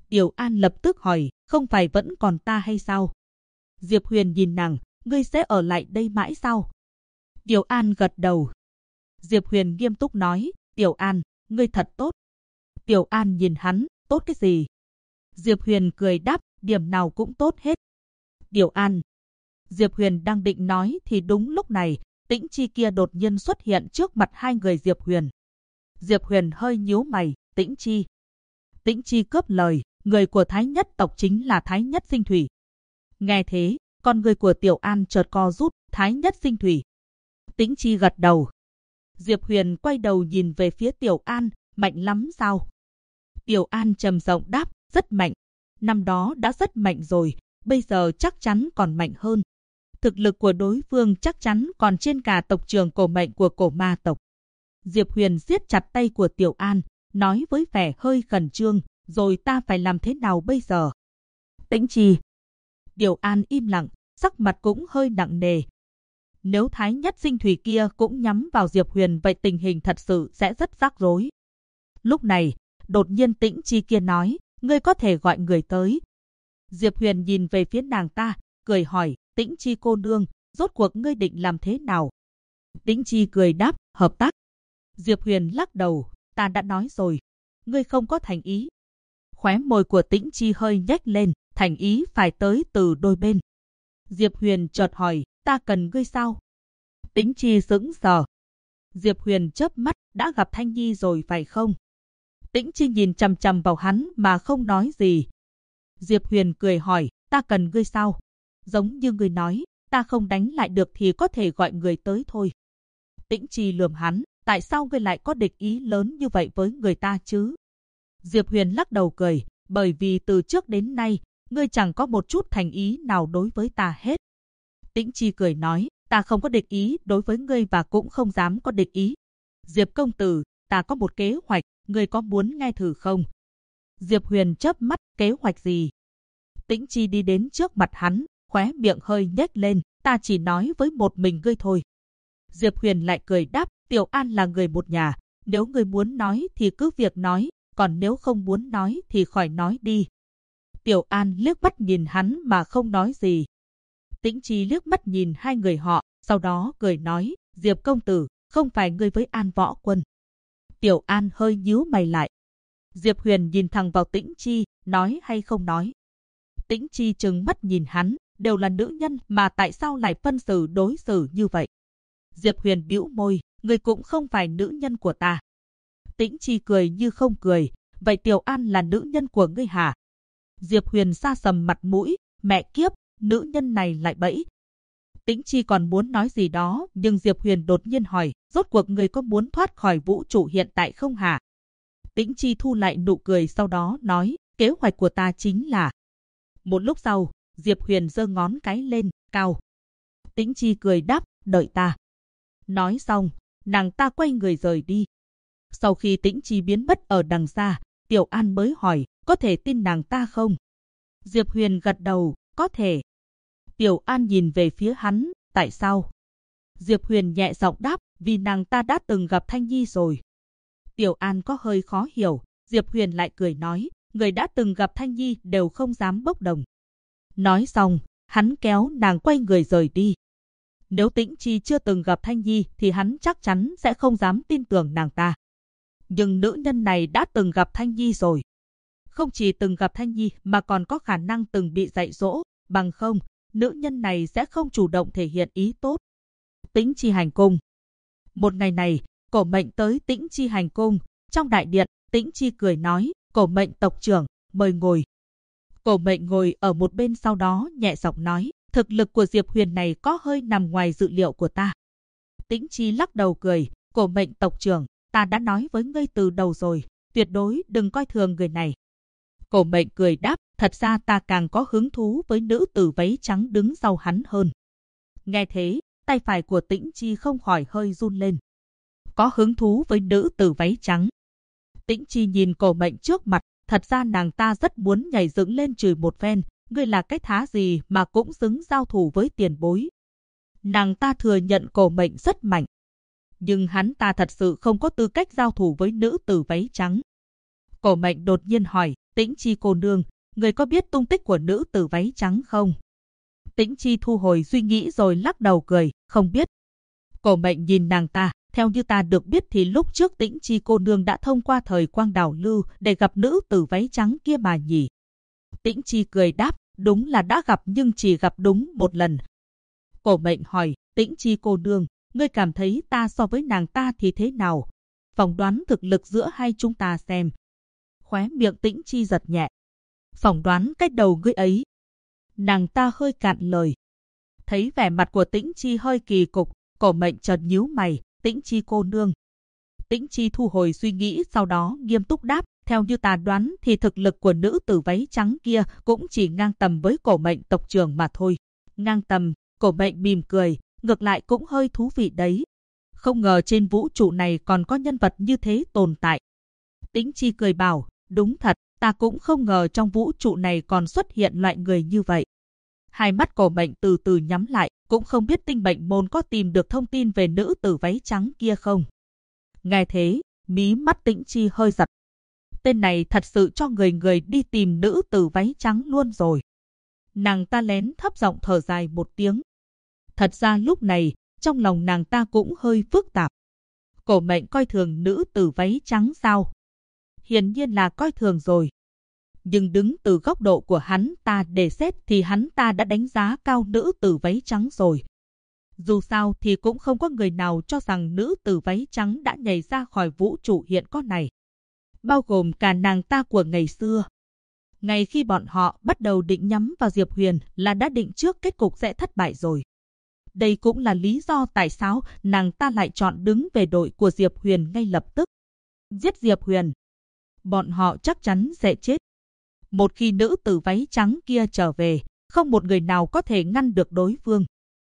Tiểu An lập tức hỏi, không phải vẫn còn ta hay sao? Diệp Huyền nhìn nàng, ngươi sẽ ở lại đây mãi sao? Tiểu An gật đầu. Diệp Huyền nghiêm túc nói, Tiểu An, ngươi thật tốt. Tiểu An nhìn hắn, tốt cái gì? Diệp Huyền cười đáp, điểm nào cũng tốt hết. Tiểu An. Diệp Huyền đang định nói thì đúng lúc này, Tĩnh Chi kia đột nhiên xuất hiện trước mặt hai người Diệp Huyền. Diệp Huyền hơi nhíu mày, Tĩnh Chi. Tĩnh Chi cướp lời, người của Thái Nhất tộc chính là Thái Nhất Sinh Thủy. Nghe thế, con người của Tiểu An chợt co rút, Thái Nhất Sinh Thủy. Tĩnh Chi gật đầu. Diệp Huyền quay đầu nhìn về phía Tiểu An, mạnh lắm sao? Tiểu An trầm giọng đáp, rất mạnh. Năm đó đã rất mạnh rồi, bây giờ chắc chắn còn mạnh hơn. Thực lực của đối phương chắc chắn còn trên cả tộc trưởng cổ mệnh của cổ ma tộc. Diệp Huyền siết chặt tay của Tiểu An, nói với vẻ hơi khẩn trương, rồi ta phải làm thế nào bây giờ? Tĩnh Chi. Tiểu An im lặng, sắc mặt cũng hơi nặng nề. Nếu Thái Nhất Sinh Thủy kia cũng nhắm vào Diệp Huyền vậy tình hình thật sự sẽ rất rắc rối. Lúc này, đột nhiên Tĩnh Chi kia nói, ngươi có thể gọi người tới. Diệp Huyền nhìn về phía nàng ta, cười hỏi, Tĩnh Chi cô nương, rốt cuộc ngươi định làm thế nào? Tĩnh Chi cười đáp, hợp tác. Diệp Huyền lắc đầu, ta đã nói rồi, ngươi không có thành ý. Khóe môi của Tĩnh Chi hơi nhếch lên, thành ý phải tới từ đôi bên. Diệp Huyền chợt hỏi, ta cần ngươi sao? Tĩnh Chi sững sờ. Diệp Huyền chớp mắt, đã gặp Thanh Nhi rồi phải không? Tĩnh Chi nhìn chằm chằm vào hắn mà không nói gì. Diệp Huyền cười hỏi, ta cần ngươi sao? Giống như ngươi nói, ta không đánh lại được thì có thể gọi người tới thôi. Tĩnh Chi lườm hắn, tại sao ngươi lại có địch ý lớn như vậy với người ta chứ? Diệp Huyền lắc đầu cười, bởi vì từ trước đến nay, ngươi chẳng có một chút thành ý nào đối với ta hết. Tĩnh Chi cười nói, ta không có địch ý đối với ngươi và cũng không dám có địch ý. Diệp công tử, ta có một kế hoạch, ngươi có muốn nghe thử không? Diệp Huyền chớp mắt, kế hoạch gì? Tĩnh Chi đi đến trước mặt hắn, khóe miệng hơi nhếch lên, ta chỉ nói với một mình ngươi thôi. Diệp Huyền lại cười đáp, Tiểu An là người một nhà, nếu ngươi muốn nói thì cứ việc nói, còn nếu không muốn nói thì khỏi nói đi. Tiểu An liếc mắt nhìn hắn mà không nói gì. Tĩnh Chi liếc mắt nhìn hai người họ, sau đó cười nói, Diệp công tử, không phải ngươi với An Võ Quân. Tiểu An hơi nhíu mày lại. Diệp Huyền nhìn thẳng vào Tĩnh Chi, nói hay không nói. Tĩnh Chi trừng mắt nhìn hắn, đều là nữ nhân mà tại sao lại phân xử đối xử như vậy? Diệp Huyền bĩu môi, ngươi cũng không phải nữ nhân của ta. Tĩnh Chi cười như không cười, vậy Tiểu An là nữ nhân của ngươi hả? Diệp Huyền sa sầm mặt mũi, mẹ kiếp, nữ nhân này lại bẫy. Tĩnh Chi còn muốn nói gì đó, nhưng Diệp Huyền đột nhiên hỏi, rốt cuộc ngươi có muốn thoát khỏi vũ trụ hiện tại không hả? Tĩnh Chi thu lại nụ cười sau đó nói, kế hoạch của ta chính là... Một lúc sau, Diệp Huyền giơ ngón cái lên, cao. Tĩnh Chi cười đáp, đợi ta. Nói xong, nàng ta quay người rời đi. Sau khi Tĩnh Chi biến mất ở đằng xa, Tiểu An mới hỏi, có thể tin nàng ta không? Diệp Huyền gật đầu, có thể. Tiểu An nhìn về phía hắn, tại sao? Diệp Huyền nhẹ giọng đáp, vì nàng ta đã từng gặp Thanh Nhi rồi. Tiểu An có hơi khó hiểu, Diệp Huyền lại cười nói, người đã từng gặp Thanh Nhi đều không dám bốc đồng. Nói xong, hắn kéo nàng quay người rời đi. Nếu Tĩnh Chi chưa từng gặp Thanh Nhi thì hắn chắc chắn sẽ không dám tin tưởng nàng ta. Nhưng nữ nhân này đã từng gặp Thanh Nhi rồi. Không chỉ từng gặp Thanh Nhi mà còn có khả năng từng bị dạy dỗ, bằng không, nữ nhân này sẽ không chủ động thể hiện ý tốt. Tĩnh Chi hành cung. Một ngày này, Cổ Mệnh tới Tĩnh Chi hành cung. Trong đại điện, Tĩnh Chi cười nói, Cổ Mệnh tộc trưởng, mời ngồi. Cổ Mệnh ngồi ở một bên sau đó nhẹ giọng nói, thực lực của Diệp Huyền này có hơi nằm ngoài dự liệu của ta. Tĩnh Chi lắc đầu cười, Cổ Mệnh tộc trưởng, ta đã nói với ngươi từ đầu rồi, tuyệt đối đừng coi thường người này. Cổ Mệnh cười đáp, thật ra ta càng có hứng thú với nữ tử váy trắng đứng sau hắn hơn. Nghe thế, tay phải của Tĩnh Chi không khỏi hơi run lên. Có hứng thú với nữ tử váy trắng. Tĩnh Chi nhìn Cổ Mệnh trước mặt, thật ra nàng ta rất muốn nhảy dựng lên chửi một phen, ngươi là cái thá gì mà cũng xứng giao thủ với tiền bối. Nàng ta thừa nhận Cổ Mệnh rất mạnh, nhưng hắn ta thật sự không có tư cách giao thủ với nữ tử váy trắng. Cổ Mệnh đột nhiên hỏi, Tĩnh Chi cô nương, người có biết tung tích của nữ tử váy trắng không? Tĩnh Chi thu hồi suy nghĩ rồi lắc đầu cười, không biết. Cổ Mệnh nhìn nàng ta, theo như ta được biết thì lúc trước Tĩnh Chi cô nương đã thông qua thời quang đảo lưu để gặp nữ tử váy trắng kia mà nhỉ. Tĩnh Chi cười đáp, đúng là đã gặp nhưng chỉ gặp đúng một lần. Cổ Mệnh hỏi, Tĩnh Chi cô nương, ngươi cảm thấy ta so với nàng ta thì thế nào? Phỏng đoán thực lực giữa hai chúng ta xem. Khóe miệng Tĩnh Chi giật nhẹ. Phỏng đoán cách đầu ngươi ấy. Nàng ta hơi cạn lời. Thấy vẻ mặt của Tĩnh Chi hơi kỳ cục, Cổ Mệnh chợt nhíu mày, Tĩnh Chi cô nương. Tĩnh Chi thu hồi suy nghĩ sau đó nghiêm túc đáp, theo như ta đoán thì thực lực của nữ tử váy trắng kia cũng chỉ ngang tầm với Cổ Mệnh tộc trưởng mà thôi. Ngang tầm, Cổ Mệnh mỉm cười, ngược lại cũng hơi thú vị đấy. Không ngờ trên vũ trụ này còn có nhân vật như thế tồn tại. Tĩnh Chi cười bảo, đúng thật, ta cũng không ngờ trong vũ trụ này còn xuất hiện loại người như vậy. Hai mắt Cổ Mệnh từ từ nhắm lại, cũng không biết Tinh Mệnh môn có tìm được thông tin về nữ tử váy trắng kia không. Nghe thế, mí mắt Tĩnh Chi hơi giật. Tên này thật sự cho người đi tìm nữ tử váy trắng luôn rồi. Nàng ta lén thấp giọng thở dài một tiếng. Thật ra lúc này, trong lòng nàng ta cũng hơi phức tạp. Cổ Mệnh coi thường nữ tử váy trắng sao? Hiển nhiên là coi thường rồi. Nhưng đứng từ góc độ của hắn ta để xét thì hắn ta đã đánh giá cao nữ tử váy trắng rồi. Dù sao thì cũng không có người nào cho rằng nữ tử váy trắng đã nhảy ra khỏi vũ trụ hiện có này. Bao gồm cả nàng ta của ngày xưa. Ngay khi bọn họ bắt đầu định nhắm vào Diệp Huyền là đã định trước kết cục sẽ thất bại rồi. Đây cũng là lý do tại sao nàng ta lại chọn đứng về đội của Diệp Huyền ngay lập tức. Giết Diệp Huyền. Bọn họ chắc chắn sẽ chết. Một khi nữ tử váy trắng kia trở về, không một người nào có thể ngăn được đối phương.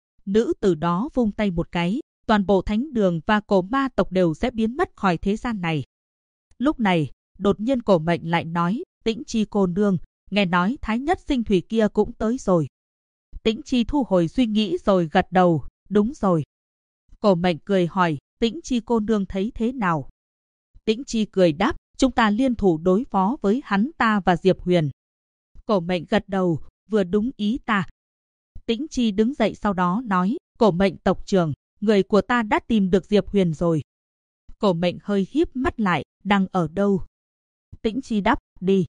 Nữ tử đó vung tay một cái, toàn bộ thánh đường và cổ ma tộc đều sẽ biến mất khỏi thế gian này. Lúc này, đột nhiên Cổ Mệnh lại nói, Tĩnh Chi cô nương, nghe nói Thái Nhất Sinh Thủy kia cũng tới rồi. Tĩnh Chi thu hồi suy nghĩ rồi gật đầu, đúng rồi. Cổ Mệnh cười hỏi, Tĩnh Chi cô nương thấy thế nào? Tĩnh Chi cười đáp, chúng ta liên thủ đối phó với hắn ta và Diệp Huyền. Cổ Mệnh gật đầu, vừa đúng ý ta. Tĩnh Chi đứng dậy sau đó nói, Cổ Mệnh tộc trưởng, người của ta đã tìm được Diệp Huyền rồi. Cổ Mệnh hơi híp mắt lại, đang ở đâu? Tĩnh Chi đáp, đi.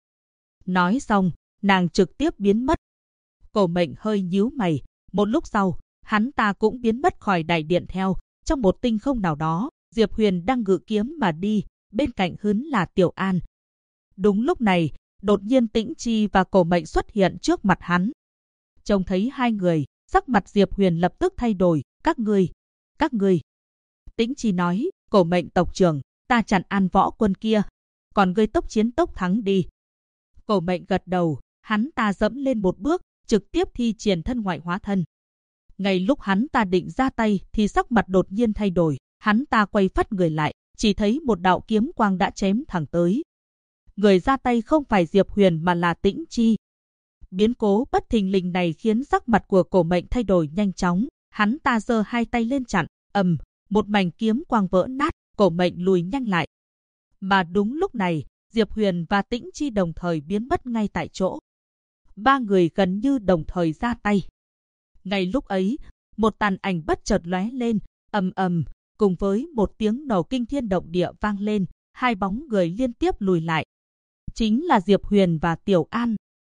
Nói xong, nàng trực tiếp biến mất. Cổ Mệnh hơi nhíu mày, một lúc sau, hắn ta cũng biến mất khỏi đại điện theo, trong một tinh không nào đó, Diệp Huyền đang ngự kiếm mà đi, bên cạnh hắn là Tiểu An. Đúng lúc này, đột nhiên Tĩnh Chi và Cổ Mệnh xuất hiện trước mặt hắn. Trông thấy hai người, sắc mặt Diệp Huyền lập tức thay đổi, các ngươi. Tĩnh Chi nói, Cổ Mệnh tộc trưởng, ta chặn An Võ quân kia, còn ngươi tốc chiến tốc thắng đi. Cổ Mệnh gật đầu, hắn ta dẫm lên một bước, trực tiếp thi triển thân ngoại hóa thân. Ngay lúc hắn ta định ra tay thì sắc mặt đột nhiên thay đổi, hắn ta quay phắt người lại, chỉ thấy một đạo kiếm quang đã chém thẳng tới. Người ra tay không phải Diệp Huyền mà là Tĩnh Chi. Biến cố bất thình lình này khiến sắc mặt của Cổ Mệnh thay đổi nhanh chóng, hắn ta giơ hai tay lên chặn, một mảnh kiếm quang vỡ nát, Cổ Mệnh lùi nhanh lại. Mà đúng lúc này, Diệp Huyền và Tĩnh Chi đồng thời biến mất ngay tại chỗ. Ba người gần như đồng thời ra tay. Ngay lúc ấy, một tàn ảnh bất chợt lóe lên, cùng với một tiếng nổ kinh thiên động địa vang lên, hai bóng người liên tiếp lùi lại. Chính là Diệp Huyền và Tiểu An.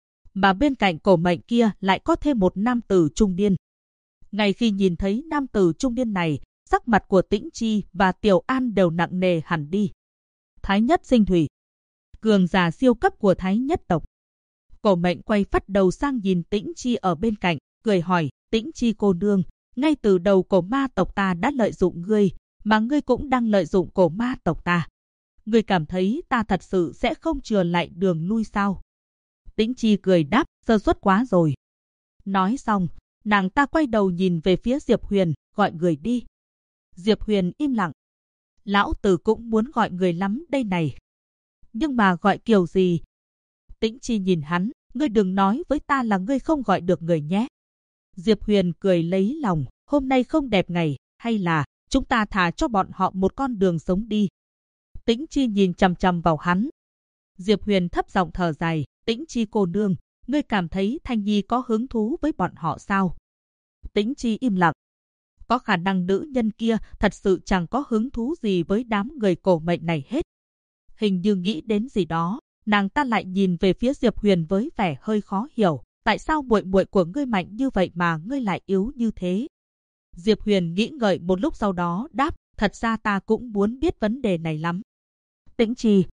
Mà bên cạnh Cổ Mệnh kia lại có thêm một nam tử trung niên. Ngay khi nhìn thấy nam tử trung niên này, sắc mặt của Tĩnh Chi và Tiểu An đều nặng nề hẳn đi. Thái Nhất Sinh Thủy, cường giả siêu cấp của Thái Nhất tộc. Cổ Mệnh quay phắt đầu sang nhìn Tĩnh Chi ở bên cạnh, cười hỏi, Tĩnh Chi cô nương, ngay từ đầu cổ ma tộc ta đã lợi dụng ngươi, mà ngươi cũng đang lợi dụng cổ ma tộc ta. Ngươi cảm thấy ta thật sự sẽ không chừa lại đường lui sao? Tĩnh Chi cười đáp, sơ suất quá rồi. Nói xong, nàng ta quay đầu nhìn về phía Diệp Huyền, gọi người đi. Diệp Huyền im lặng. Lão tử cũng muốn gọi người lắm đây này. Nhưng mà gọi kiểu gì? Tĩnh Chi nhìn hắn, ngươi đừng nói với ta là ngươi không gọi được người nhé. Diệp Huyền cười lấy lòng, hôm nay không đẹp ngày, hay là chúng ta thả cho bọn họ một con đường sống đi. Tĩnh Chi nhìn chằm chằm vào hắn. Diệp Huyền thấp giọng thở dài, Tĩnh Chi cô nương, ngươi cảm thấy Thanh Nhi có hứng thú với bọn họ sao? Tĩnh Chi im lặng. Có khả năng nữ nhân kia thật sự chẳng có hứng thú gì với đám người cổ mệnh này hết. Hình như nghĩ đến gì đó, nàng ta lại nhìn về phía Diệp Huyền với vẻ hơi khó hiểu. Tại sao muội muội của ngươi mạnh như vậy mà ngươi lại yếu như thế? Diệp Huyền nghĩ ngợi một lúc sau đó đáp, thật ra ta cũng muốn biết vấn đề này lắm. Tĩnh Chi.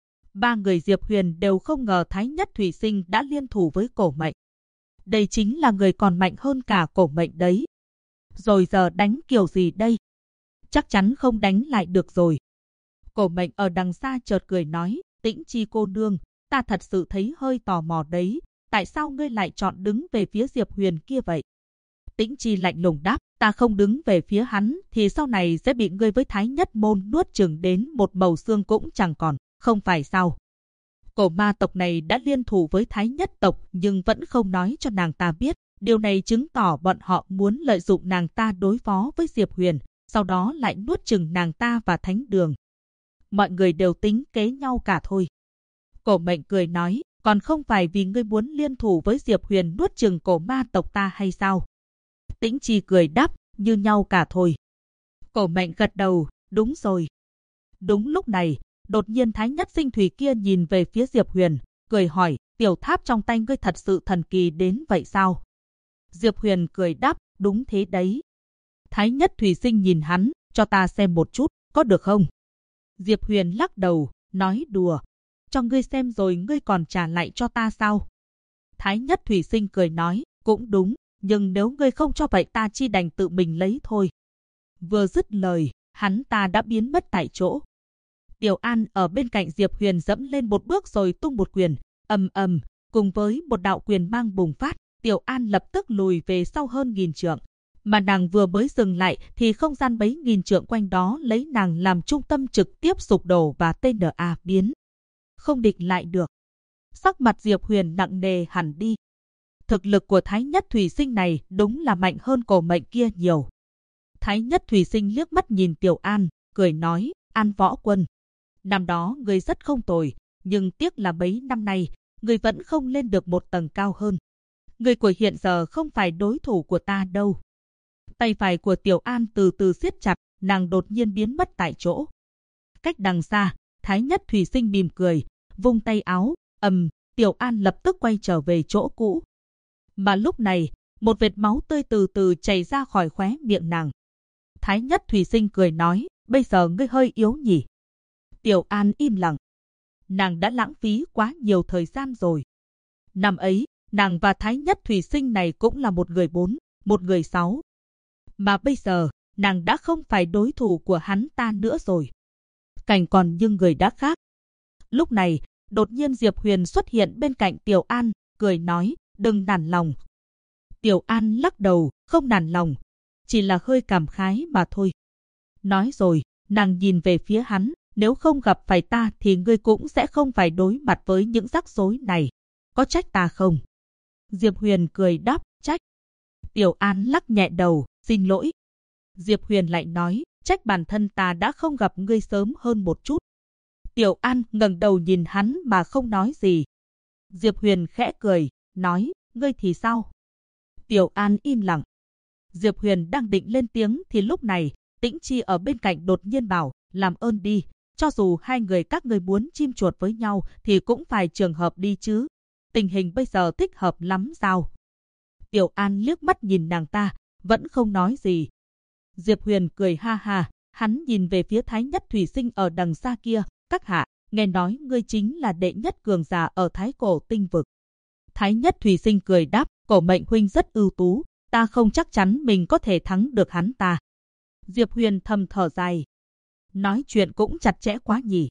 Ba người Diệp Huyền đều không ngờ Thái Nhất Thủy Sinh đã liên thủ với cổ mệnh. Đây chính là người còn mạnh hơn cả cổ mệnh đấy. Rồi giờ đánh kiểu gì đây? Chắc chắn không đánh lại được rồi. Cổ mệnh ở đằng xa chợt cười nói, Tĩnh Chi cô nương, ta thật sự thấy hơi tò mò đấy. Tại sao ngươi lại chọn đứng về phía Diệp Huyền kia vậy? Tĩnh Chi lạnh lùng đáp, ta không đứng về phía hắn thì sau này sẽ bị ngươi với Thái Nhất môn nuốt chửng đến một mẩu xương cũng chẳng còn, không phải sao? Cổ ma tộc này đã liên thủ với Thái Nhất tộc nhưng vẫn không nói cho nàng ta biết. Điều này chứng tỏ bọn họ muốn lợi dụng nàng ta đối phó với Diệp Huyền, sau đó lại nuốt chửng nàng ta và Thánh Đường. Mọi người đều tính kế nhau cả thôi. Cổ mệnh cười nói, còn không phải vì ngươi muốn liên thủ với Diệp Huyền nuốt chửng cổ ma tộc ta hay sao? Tĩnh Chi cười đáp, như nhau cả thôi. Cổ mệnh gật đầu, đúng rồi. Đúng lúc này, đột nhiên Thái Nhất Sinh Thủy kia nhìn về phía Diệp Huyền, cười hỏi, tiểu tháp trong tay ngươi thật sự thần kỳ đến vậy sao? Diệp Huyền cười đáp, đúng thế đấy. Thái Nhất Thủy Sinh nhìn hắn, cho ta xem một chút, có được không? Diệp Huyền lắc đầu, nói đùa. Cho ngươi xem rồi ngươi còn trả lại cho ta sao? Thái Nhất Thủy Sinh cười nói, cũng đúng, nhưng nếu ngươi không cho vậy ta chi đành tự mình lấy thôi. Vừa dứt lời, hắn ta đã biến mất tại chỗ. Tiểu An ở bên cạnh Diệp Huyền dẫm lên một bước rồi tung một quyền, ầm ầm, cùng với một đạo quyền mang bùng phát, Tiểu An lập tức lùi về sau hơn 1000 trượng. Mà nàng vừa mới dừng lại thì không gian bấy nghìn trượng quanh đó lấy nàng làm trung tâm trực tiếp sụp đổ và TNA biến. Không địch lại được. Sắc mặt Diệp Huyền nặng nề hẳn đi. Thực lực của Thái Nhất Thủy Sinh này đúng là mạnh hơn cổ mệnh kia nhiều. Thái Nhất Thủy Sinh liếc mắt nhìn Tiểu An, cười nói, An võ quân. Năm đó ngươi rất không tồi, nhưng tiếc là mấy năm nay, ngươi vẫn không lên được một tầng cao hơn. Ngươi của hiện giờ không phải đối thủ của ta đâu. Tay phải của Tiểu An từ từ siết chặt, nàng đột nhiên biến mất tại chỗ. Cách đằng xa, Thái Nhất Thủy Sinh mỉm cười, vung tay áo, Tiểu An lập tức quay trở về chỗ cũ. Mà lúc này, một vệt máu tươi từ từ chảy ra khỏi khóe miệng nàng. Thái Nhất Thủy Sinh cười nói, bây giờ ngươi hơi yếu nhỉ? Tiểu An im lặng. Nàng đã lãng phí quá nhiều thời gian rồi. Năm ấy, nàng và Thái Nhất Thủy Sinh này cũng là một người 4, một người 6. Mà bây giờ, nàng đã không phải đối thủ của hắn ta nữa rồi. Cảnh còn nhưng người đã khác. Lúc này, đột nhiên Diệp Huyền xuất hiện bên cạnh Tiểu An, cười nói, đừng nản lòng. Tiểu An lắc đầu, không nản lòng, chỉ là hơi cảm khái mà thôi. Nói rồi, nàng nhìn về phía hắn, nếu không gặp phải ta thì ngươi cũng sẽ không phải đối mặt với những rắc rối này. Có trách ta không? Diệp Huyền cười đáp, trách. Tiểu An lắc nhẹ đầu, xin lỗi. Diệp Huyền lại nói, trách bản thân ta đã không gặp ngươi sớm hơn một chút. Tiểu An ngẩng đầu nhìn hắn mà không nói gì. Diệp Huyền khẽ cười, nói, ngươi thì sao? Tiểu An im lặng. Diệp Huyền đang định lên tiếng thì lúc này, Tĩnh Chi ở bên cạnh đột nhiên bảo, làm ơn đi, cho dù hai người các ngươi muốn chim chuột với nhau thì cũng phải trường hợp đi chứ. Tình hình bây giờ thích hợp lắm sao? Tiểu An liếc mắt nhìn nàng ta, vẫn không nói gì. Diệp Huyền cười ha ha, hắn nhìn về phía Thái Nhất Thủy Sinh ở đằng xa kia, các hạ, nghe nói ngươi chính là đệ nhất cường giả ở Thái Cổ Tinh Vực. Thái Nhất Thủy Sinh cười đáp, cổ mệnh huynh rất ưu tú, ta không chắc chắn mình có thể thắng được hắn ta. Diệp Huyền thầm thở dài. Nói chuyện cũng chặt chẽ quá nhỉ.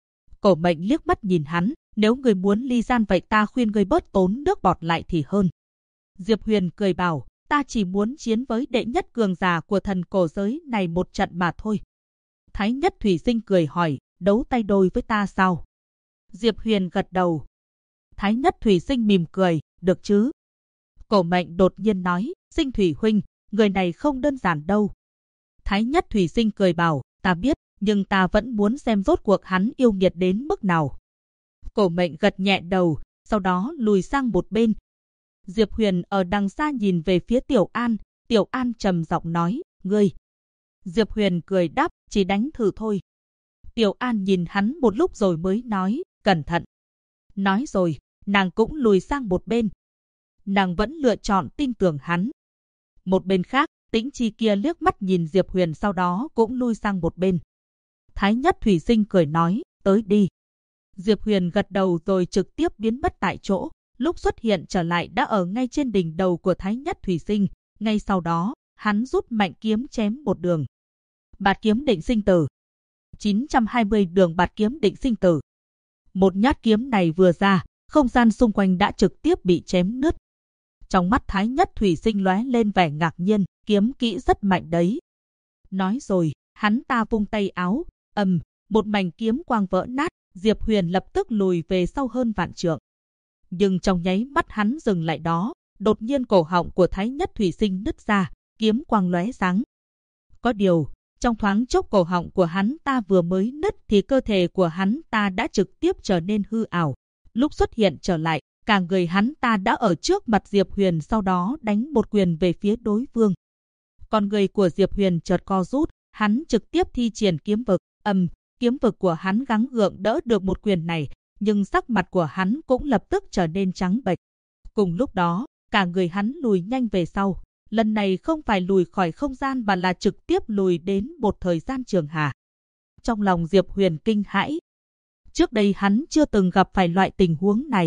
Cổ mệnh liếc mắt nhìn hắn, nếu ngươi muốn ly gian vậy ta khuyên ngươi bớt tốn nước bọt lại thì hơn. Diệp Huyền cười bảo, ta chỉ muốn chiến với đệ nhất cường giả của thần cổ giới này một trận mà thôi. Thái Nhất Thủy Sinh cười hỏi, đấu tay đôi với ta sao? Diệp Huyền gật đầu. Thái Nhất Thủy Sinh mỉm cười, được chứ? Cổ mệnh đột nhiên nói, Sinh Thủy huynh, người này không đơn giản đâu. Thái Nhất Thủy Sinh cười bảo, ta biết, nhưng ta vẫn muốn xem rốt cuộc hắn yêu nghiệt đến mức nào. Cổ Mệnh gật nhẹ đầu, sau đó lùi sang một bên. Diệp Huyền ở đằng xa nhìn về phía Tiểu An trầm giọng nói, ngươi. Diệp Huyền cười đáp, chỉ đánh thử thôi. Tiểu An nhìn hắn một lúc rồi mới nói, cẩn thận. Nói rồi, nàng cũng lùi sang một bên. Nàng vẫn lựa chọn tin tưởng hắn. Một bên khác, Tĩnh Chi kia liếc mắt nhìn Diệp Huyền sau đó cũng lui sang một bên. Thái Nhất Thủy Sinh cười nói, tới đi. Diệp Huyền gật đầu rồi trực tiếp biến mất tại chỗ. Lúc xuất hiện trở lại đã ở ngay trên đỉnh đầu của Thái Nhất Thủy Sinh. Ngay sau đó, hắn rút mạnh kiếm chém một đường. Bạt kiếm định sinh tử. 920 đường bạt kiếm định sinh tử. Một nhát kiếm này vừa ra, không gian xung quanh đã trực tiếp bị chém nứt. Trong mắt Thái Nhất Thủy Sinh lóe lên vẻ ngạc nhiên, kiếm kỹ rất mạnh đấy. Nói rồi, hắn ta vung tay áo, một mảnh kiếm quang vỡ nát, Diệp Huyền lập tức lùi về sau hơn vạn trượng. Nhưng trong nháy mắt hắn dừng lại đó, đột nhiên cổ họng của Thái Nhất Thủy Sinh nứt ra, kiếm quang lóe sáng. Có điều, trong thoáng chốc cổ họng của hắn ta vừa mới nứt thì cơ thể của hắn ta đã trực tiếp trở nên hư ảo. Lúc xuất hiện trở lại, cả người hắn ta đã ở trước mặt Diệp Huyền, sau đó đánh một quyền về phía đối phương. Con người của Diệp Huyền chợt co rút, hắn trực tiếp thi triển kiếm vực. Kiếm vực của hắn gắng gượng đỡ được một quyền này, nhưng sắc mặt của hắn cũng lập tức trở nên trắng bệch. Cùng lúc đó, cả người hắn lùi nhanh về sau. Lần này không phải lùi khỏi không gian mà là trực tiếp lùi đến một thời gian trường hà. Trong lòng Diệp Huyền kinh hãi. Trước đây hắn chưa từng gặp phải loại tình huống này.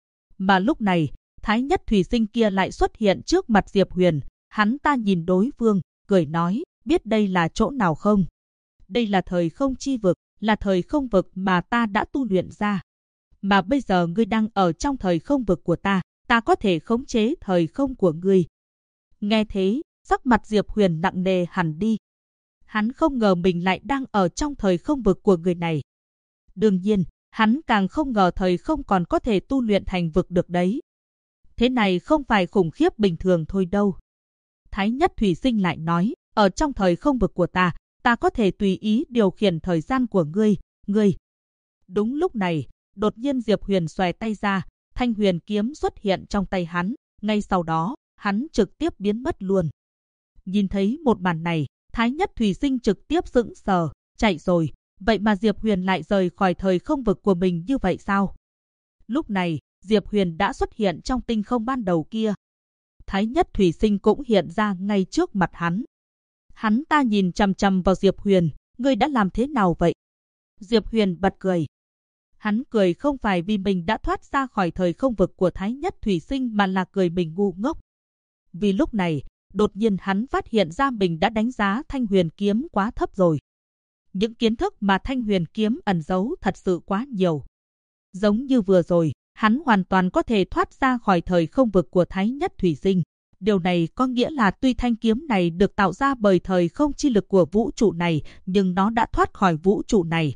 Mà lúc này, Thái Nhất Thủy Sinh kia lại xuất hiện trước mặt Diệp Huyền. Hắn ta nhìn đối phương, cười nói, biết đây là chỗ nào không? Đây là thời không chi vực, là thời không vực mà ta đã tu luyện ra. Mà bây giờ ngươi đang ở trong thời không vực của ta, ta có thể khống chế thời không của ngươi. Nghe thế, sắc mặt Diệp Huyền nặng nề hẳn đi. Hắn không ngờ mình lại đang ở trong thời không vực của người này. Đương nhiên, hắn càng không ngờ thời không còn có thể tu luyện thành vực được đấy. Thế này không phải khủng khiếp bình thường thôi đâu. Thái Nhất Thủy Sinh lại nói, ở trong thời không vực của ta, ta có thể tùy ý điều khiển thời gian của ngươi. Đúng lúc này, đột nhiên Diệp Huyền xòe tay ra, thanh huyền kiếm xuất hiện trong tay hắn. Ngay sau đó, hắn trực tiếp biến mất luôn. Nhìn thấy một màn này, Thái Nhất Thủy Sinh trực tiếp sững sờ, chạy rồi. Vậy mà Diệp Huyền lại rời khỏi thời không vực của mình như vậy sao? Lúc này, Diệp Huyền đã xuất hiện trong tinh không ban đầu kia. Thái Nhất Thủy Sinh cũng hiện ra ngay trước mặt hắn. Hắn ta nhìn chằm chằm vào Diệp Huyền, ngươi đã làm thế nào vậy? Diệp Huyền bật cười. Hắn cười không phải vì mình đã thoát ra khỏi thời không vực của Thái Nhất Thủy Sinh mà là cười mình ngu ngốc. Vì lúc này, đột nhiên hắn phát hiện ra mình đã đánh giá thanh huyền kiếm quá thấp rồi. Những kiến thức mà thanh huyền kiếm ẩn giấu thật sự quá nhiều. Giống như vừa rồi, hắn hoàn toàn có thể thoát ra khỏi thời không vực của Thái Nhất Thủy Sinh. Điều này có nghĩa là tuy thanh kiếm này được tạo ra bởi thời không chi lực của vũ trụ này, nhưng nó đã thoát khỏi vũ trụ này.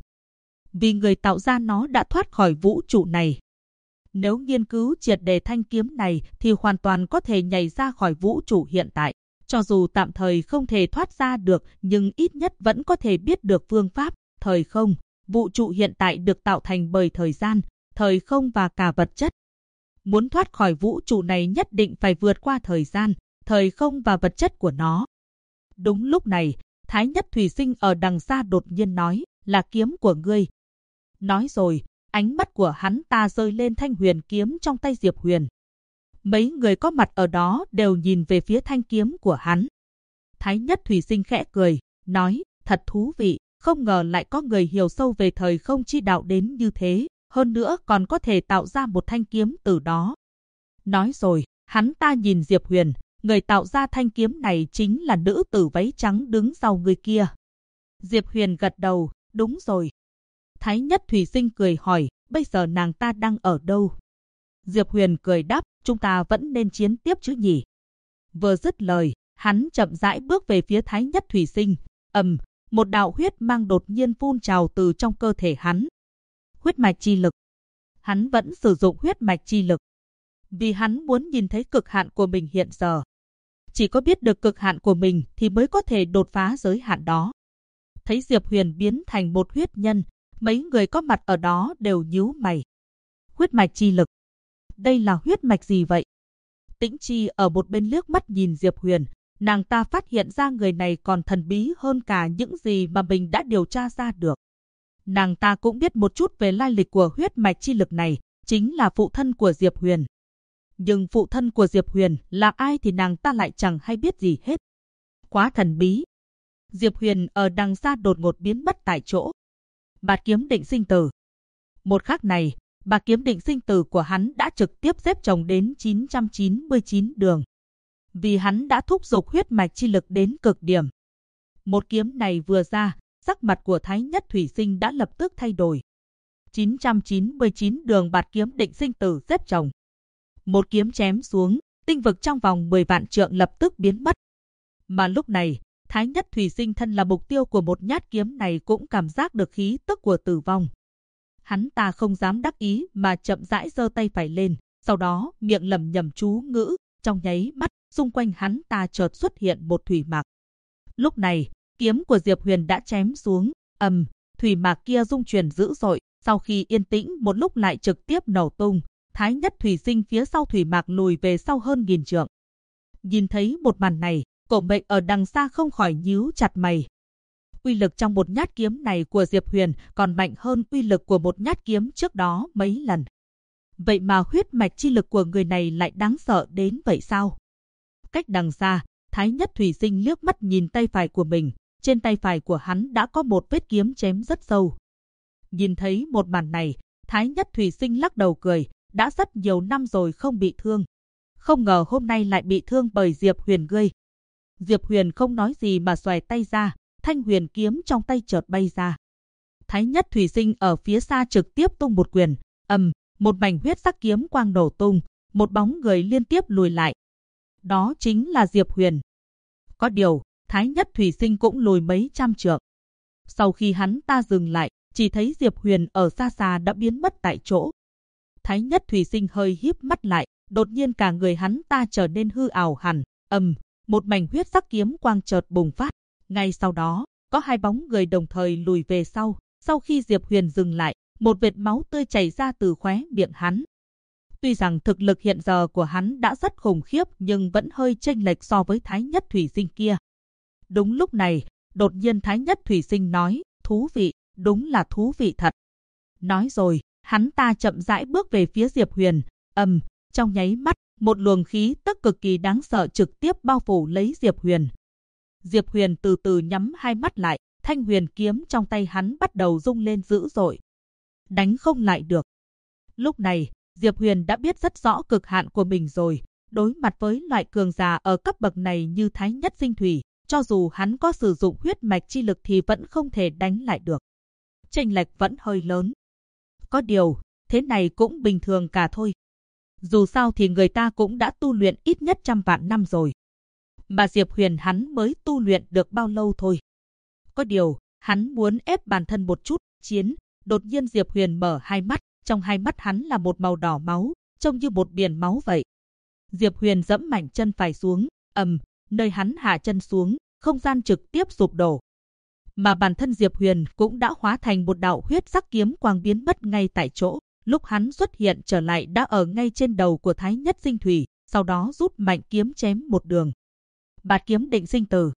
Vì người tạo ra nó đã thoát khỏi vũ trụ này. Nếu nghiên cứu triệt để thanh kiếm này thì hoàn toàn có thể nhảy ra khỏi vũ trụ hiện tại. Cho dù tạm thời không thể thoát ra được, nhưng ít nhất vẫn có thể biết được phương pháp. Thời không, vũ trụ hiện tại được tạo thành bởi thời gian, thời không và cả vật chất. Muốn thoát khỏi vũ trụ này nhất định phải vượt qua thời gian, thời không và vật chất của nó. Đúng lúc này, Thái Nhất Thủy Sinh ở đằng xa đột nhiên nói, là kiếm của ngươi. Nói rồi, ánh mắt của hắn ta rơi lên thanh huyền kiếm trong tay Diệp Huyền. Mấy người có mặt ở đó đều nhìn về phía thanh kiếm của hắn. Thái Nhất Thủy Sinh khẽ cười, nói, thật thú vị, không ngờ lại có người hiểu sâu về thời không chi đạo đến như thế, hơn nữa còn có thể tạo ra một thanh kiếm từ đó. Nói rồi, hắn ta nhìn Diệp Huyền, người tạo ra thanh kiếm này chính là nữ tử váy trắng đứng sau người kia. Diệp Huyền gật đầu, đúng rồi. Thái Nhất Thủy Sinh cười hỏi, bây giờ nàng ta đang ở đâu? Diệp Huyền cười đáp, chúng ta vẫn nên chiến tiếp chứ nhỉ? Vừa dứt lời, hắn chậm rãi bước về phía Thái Nhất Thủy Sinh. Một đạo huyết mang đột nhiên phun trào từ trong cơ thể hắn. Huyết mạch chi lực. Hắn vẫn sử dụng huyết mạch chi lực. Vì hắn muốn nhìn thấy cực hạn của mình hiện giờ. Chỉ có biết được cực hạn của mình thì mới có thể đột phá giới hạn đó. Thấy Diệp Huyền biến thành một huyết nhân, mấy người có mặt ở đó đều nhíu mày. Huyết mạch chi lực. Đây là huyết mạch gì vậy? Tĩnh Chi ở một bên liếc mắt nhìn Diệp Huyền, nàng ta phát hiện ra người này còn thần bí hơn cả những gì mà mình đã điều tra ra được. Nàng ta cũng biết một chút về lai lịch của huyết mạch chi lực này, chính là phụ thân của Diệp Huyền. Nhưng phụ thân của Diệp Huyền là ai thì nàng ta lại chẳng hay biết gì hết. Quá thần bí. Diệp Huyền ở đằng xa đột ngột biến mất tại chỗ. Bạt kiếm định sinh tử. Một khắc này, bạt kiếm định sinh tử của hắn đã trực tiếp xếp chồng đến 999 đường. Vì hắn đã thúc giục huyết mạch chi lực đến cực điểm. Một kiếm này vừa ra, sắc mặt của Thái Nhất Thủy Sinh đã lập tức thay đổi. 999 đường bạt kiếm định sinh tử xếp chồng. Một kiếm chém xuống, tinh vực trong vòng 10 vạn trượng lập tức biến mất. Mà lúc này, Thái Nhất Thủy Sinh thân là mục tiêu của một nhát kiếm này cũng cảm giác được khí tức của tử vong. Hắn ta không dám đắc ý mà chậm rãi giơ tay phải lên, sau đó miệng lẩm nhẩm chú ngữ, trong nháy mắt, xung quanh hắn ta chợt xuất hiện một thủy mạc. Lúc này, kiếm của Diệp Huyền đã chém xuống, thủy mạc kia rung chuyển dữ dội, sau khi yên tĩnh một lúc lại trực tiếp nổ tung, Thái Nhất Thủy Sinh phía sau thủy mạc lùi về sau hơn 1000 trượng. Nhìn thấy một màn này, Cổ Mệnh ở đằng xa không khỏi nhíu chặt mày. Uy lực trong một nhát kiếm này của Diệp Huyền còn mạnh hơn uy lực của một nhát kiếm trước đó mấy lần. Vậy mà huyết mạch chi lực của người này lại đáng sợ đến vậy sao? Cách đằng xa, Thái Nhất Thủy Sinh liếc mắt nhìn tay phải của mình, trên tay phải của hắn đã có một vết kiếm chém rất sâu. Nhìn thấy một màn này, Thái Nhất Thủy Sinh lắc đầu cười, đã rất nhiều năm rồi không bị thương. Không ngờ hôm nay lại bị thương bởi Diệp Huyền ngươi. Diệp Huyền không nói gì mà xòe tay ra, thanh huyền kiếm trong tay chợt bay ra. Thái Nhất Thủy Sinh ở phía xa trực tiếp tung một quyền, một mảnh huyết sắc kiếm quang nổ tung, một bóng người liên tiếp lùi lại. Đó chính là Diệp Huyền. Có điều, Thái Nhất Thủy Sinh cũng lùi mấy trăm trượng. Sau khi hắn ta dừng lại, chỉ thấy Diệp Huyền ở xa xa đã biến mất tại chỗ. Thái Nhất Thủy Sinh hơi híp mắt lại, đột nhiên cả người hắn ta trở nên hư ảo hẳn, một mảnh huyết sắc kiếm quang chợt bùng phát. Ngay sau đó, có hai bóng người đồng thời lùi về sau. Sau khi Diệp Huyền dừng lại, một vệt máu tươi chảy ra từ khóe miệng hắn. Tuy rằng thực lực hiện giờ của hắn đã rất khủng khiếp nhưng vẫn hơi chênh lệch so với Thái Nhất Thủy Sinh kia. Đúng lúc này, đột nhiên Thái Nhất Thủy Sinh nói, thú vị, đúng là thú vị thật. Nói rồi, hắn ta chậm rãi bước về phía Diệp Huyền, trong nháy mắt, một luồng khí tức cực kỳ đáng sợ trực tiếp bao phủ lấy Diệp Huyền. Diệp Huyền từ từ nhắm hai mắt lại, thanh huyền kiếm trong tay hắn bắt đầu rung lên dữ dội. Đánh không lại được. Lúc này, Diệp Huyền đã biết rất rõ cực hạn của mình rồi. Đối mặt với loại cường giả ở cấp bậc này như Thái Nhất Sinh Thủy, cho dù hắn có sử dụng huyết mạch chi lực thì vẫn không thể đánh lại được. Chênh lệch vẫn hơi lớn. Có điều, thế này cũng bình thường cả thôi. Dù sao thì người ta cũng đã tu luyện ít nhất 100 vạn năm rồi. Mà Diệp Huyền hắn mới tu luyện được bao lâu thôi. Có điều, hắn muốn ép bản thân một chút, đột nhiên Diệp Huyền mở hai mắt, trong hai mắt hắn là một màu đỏ máu, trông như một biển máu vậy. Diệp Huyền giẫm mạnh chân phải xuống, nơi hắn hạ chân xuống, không gian trực tiếp sụp đổ. Mà bản thân Diệp Huyền cũng đã hóa thành một đạo huyết sắc kiếm quang biến mất ngay tại chỗ. Lúc hắn xuất hiện trở lại đã ở ngay trên đầu của Thái Nhất Sinh Thủy, sau đó rút mạnh kiếm chém một đường. Bạt kiếm định sinh tử.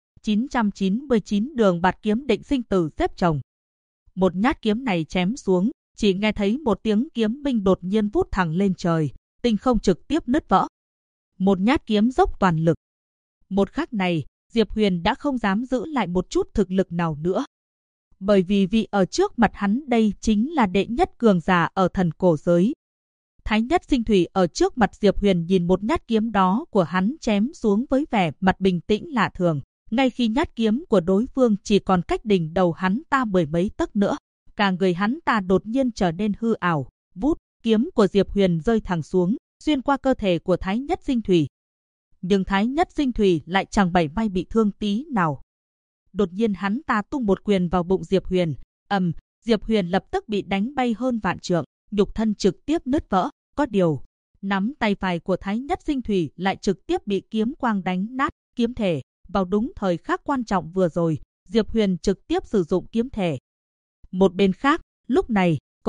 999 đường bạt kiếm định sinh tử xếp chồng. Một nhát kiếm này chém xuống, chỉ nghe thấy một tiếng kiếm minh đột nhiên vút thẳng lên trời, tinh không trực tiếp nứt vỡ. Một nhát kiếm dốc toàn lực. Một khắc này, Diệp Huyền đã không dám giữ lại một chút thực lực nào nữa. Bởi vì vị ở trước mặt hắn đây chính là đệ nhất cường giả ở thần cổ giới. Thái Nhất Sinh Thủy ở trước mặt Diệp Huyền nhìn một nhát kiếm đó của hắn chém xuống với vẻ mặt bình tĩnh lạ thường. Ngay khi nhát kiếm của đối phương chỉ còn cách đỉnh đầu hắn ta 10 mấy tấc nữa, cả người hắn ta đột nhiên trở nên hư ảo. Vút, kiếm của Diệp Huyền rơi thẳng xuống, xuyên qua cơ thể của Thái Nhất Sinh Thủy. Nhưng Thái Nhất Sinh Thủy lại chẳng mảy may bị thương tí nào. Đột nhiên hắn ta tung một quyền vào bụng Diệp Huyền, Diệp Huyền lập tức bị đánh bay hơn vạn trượng, nhục thân trực tiếp nứt vỡ. Có điều, nắm tay phải của Thái Nhất Sinh Thủy lại trực tiếp bị kiếm quang đánh nát kiếm thể. Vào đúng thời khắc quan trọng vừa rồi, Diệp Huyền trực tiếp sử dụng kiếm thể. Một bên khác, lúc này, Cổ Mệnh,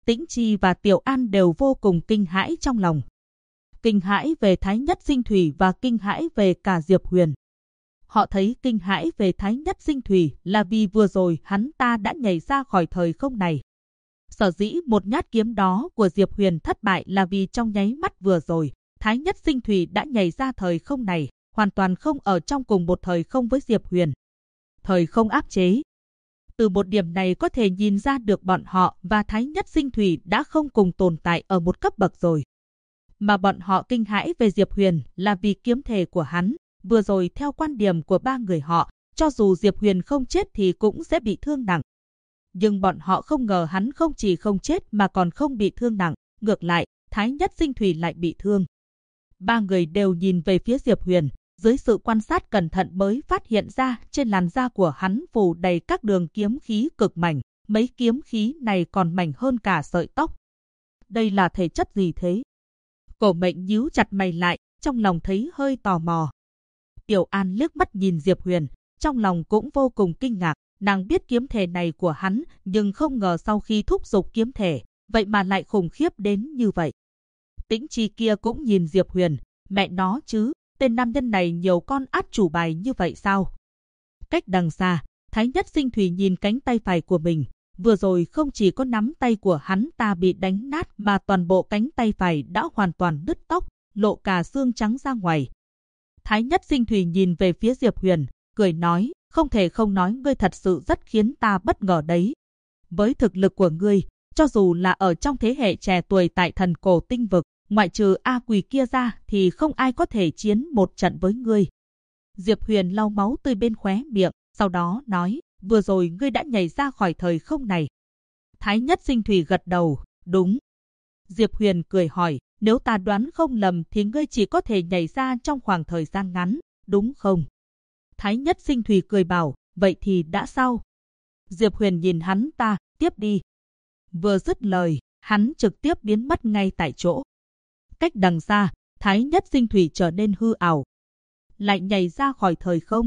Tĩnh Chi và Tiểu An đều vô cùng kinh hãi trong lòng. Kinh hãi về Thái Nhất Sinh Thủy và kinh hãi về cả Diệp Huyền. Họ thấy kinh hãi về Thái Nhất Sinh Thủy là vì vừa rồi hắn ta đã nhảy ra khỏi thời không này. Sở dĩ một nhát kiếm đó của Diệp Huyền thất bại là vì trong nháy mắt vừa rồi, Thái Nhất Sinh Thủy đã nhảy ra thời không này, hoàn toàn không ở trong cùng một thời không với Diệp Huyền. Thời không áp chế. Từ một điểm này có thể nhìn ra được bọn họ và Thái Nhất Sinh Thủy đã không cùng tồn tại ở một cấp bậc rồi. Mà bọn họ kinh hãi về Diệp Huyền là vì kiếm thể của hắn. Vừa rồi theo quan điểm của ba người họ, cho dù Diệp Huyền không chết thì cũng sẽ bị thương nặng. Nhưng bọn họ không ngờ hắn không chỉ không chết mà còn không bị thương nặng. Ngược lại, Thái Nhất Sinh Thủy lại bị thương. Ba người đều nhìn về phía Diệp Huyền. Dưới sự quan sát cẩn thận mới phát hiện ra trên làn da của hắn phủ đầy các đường kiếm khí cực mảnh. Mấy kiếm khí này còn mảnh hơn cả sợi tóc. Đây là thể chất gì thế? Cổ Mệnh nhíu chặt mày lại, trong lòng thấy hơi tò mò. Tiểu An liếc mắt nhìn Diệp Huyền, trong lòng cũng vô cùng kinh ngạc. Nàng biết kiếm thể này của hắn, nhưng không ngờ sau khi thúc giục kiếm thể, vậy mà lại khủng khiếp đến như vậy. Tĩnh Chi kia cũng nhìn Diệp Huyền, mẹ nó chứ, tên nam nhân này nhiều con át chủ bài như vậy sao? Cách đằng xa, Thái Nhất Sinh Thủy nhìn cánh tay phải của mình. Vừa rồi không chỉ có nắm tay của hắn ta bị đánh nát mà toàn bộ cánh tay phải đã hoàn toàn đứt tóc, lộ cả xương trắng ra ngoài. Thái Nhất Sinh Thủy nhìn về phía Diệp Huyền, cười nói, không thể không nói ngươi thật sự rất khiến ta bất ngờ đấy. Với thực lực của ngươi, cho dù là ở trong thế hệ trẻ tuổi tại Thần Cổ Tinh Vực, ngoại trừ A Quỳ kia ra thì không ai có thể chiến một trận với ngươi. Diệp Huyền lau máu tươi bên khóe miệng, sau đó nói, vừa rồi ngươi đã nhảy ra khỏi thời không này. Thái Nhất Sinh Thủy gật đầu, đúng. Diệp Huyền cười hỏi, nếu ta đoán không lầm thì ngươi chỉ có thể nhảy ra trong khoảng thời gian ngắn, đúng không? Thái Nhất Sinh Thủy cười bảo, vậy thì đã sao? Diệp Huyền nhìn hắn ta, tiếp đi. Vừa dứt lời, hắn trực tiếp biến mất ngay tại chỗ. Cách đằng xa, Thái Nhất Sinh Thủy trở nên hư ảo, lại nhảy ra khỏi thời không.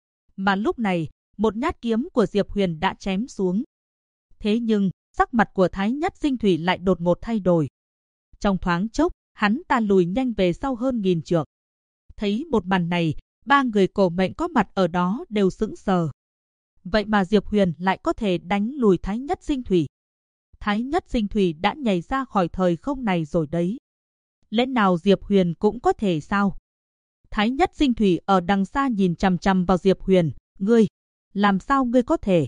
Mà lúc này, một nhát kiếm của Diệp Huyền đã chém xuống. Thế nhưng, sắc mặt của Thái Nhất Sinh Thủy lại đột ngột thay đổi. Trong thoáng chốc, hắn ta lùi nhanh về sau hơn 1000 trượng. Thấy một màn này, ba người Cổ Mệnh có mặt ở đó đều sững sờ. Vậy mà Diệp Huyền lại có thể đánh lùi Thái Nhất Sinh Thủy. Thái Nhất Sinh Thủy đã nhảy ra khỏi thời không này rồi đấy. Lẽ nào Diệp Huyền cũng có thể sao? Thái Nhất Sinh Thủy ở đằng xa nhìn chằm chằm vào Diệp Huyền, ngươi, làm sao ngươi có thể?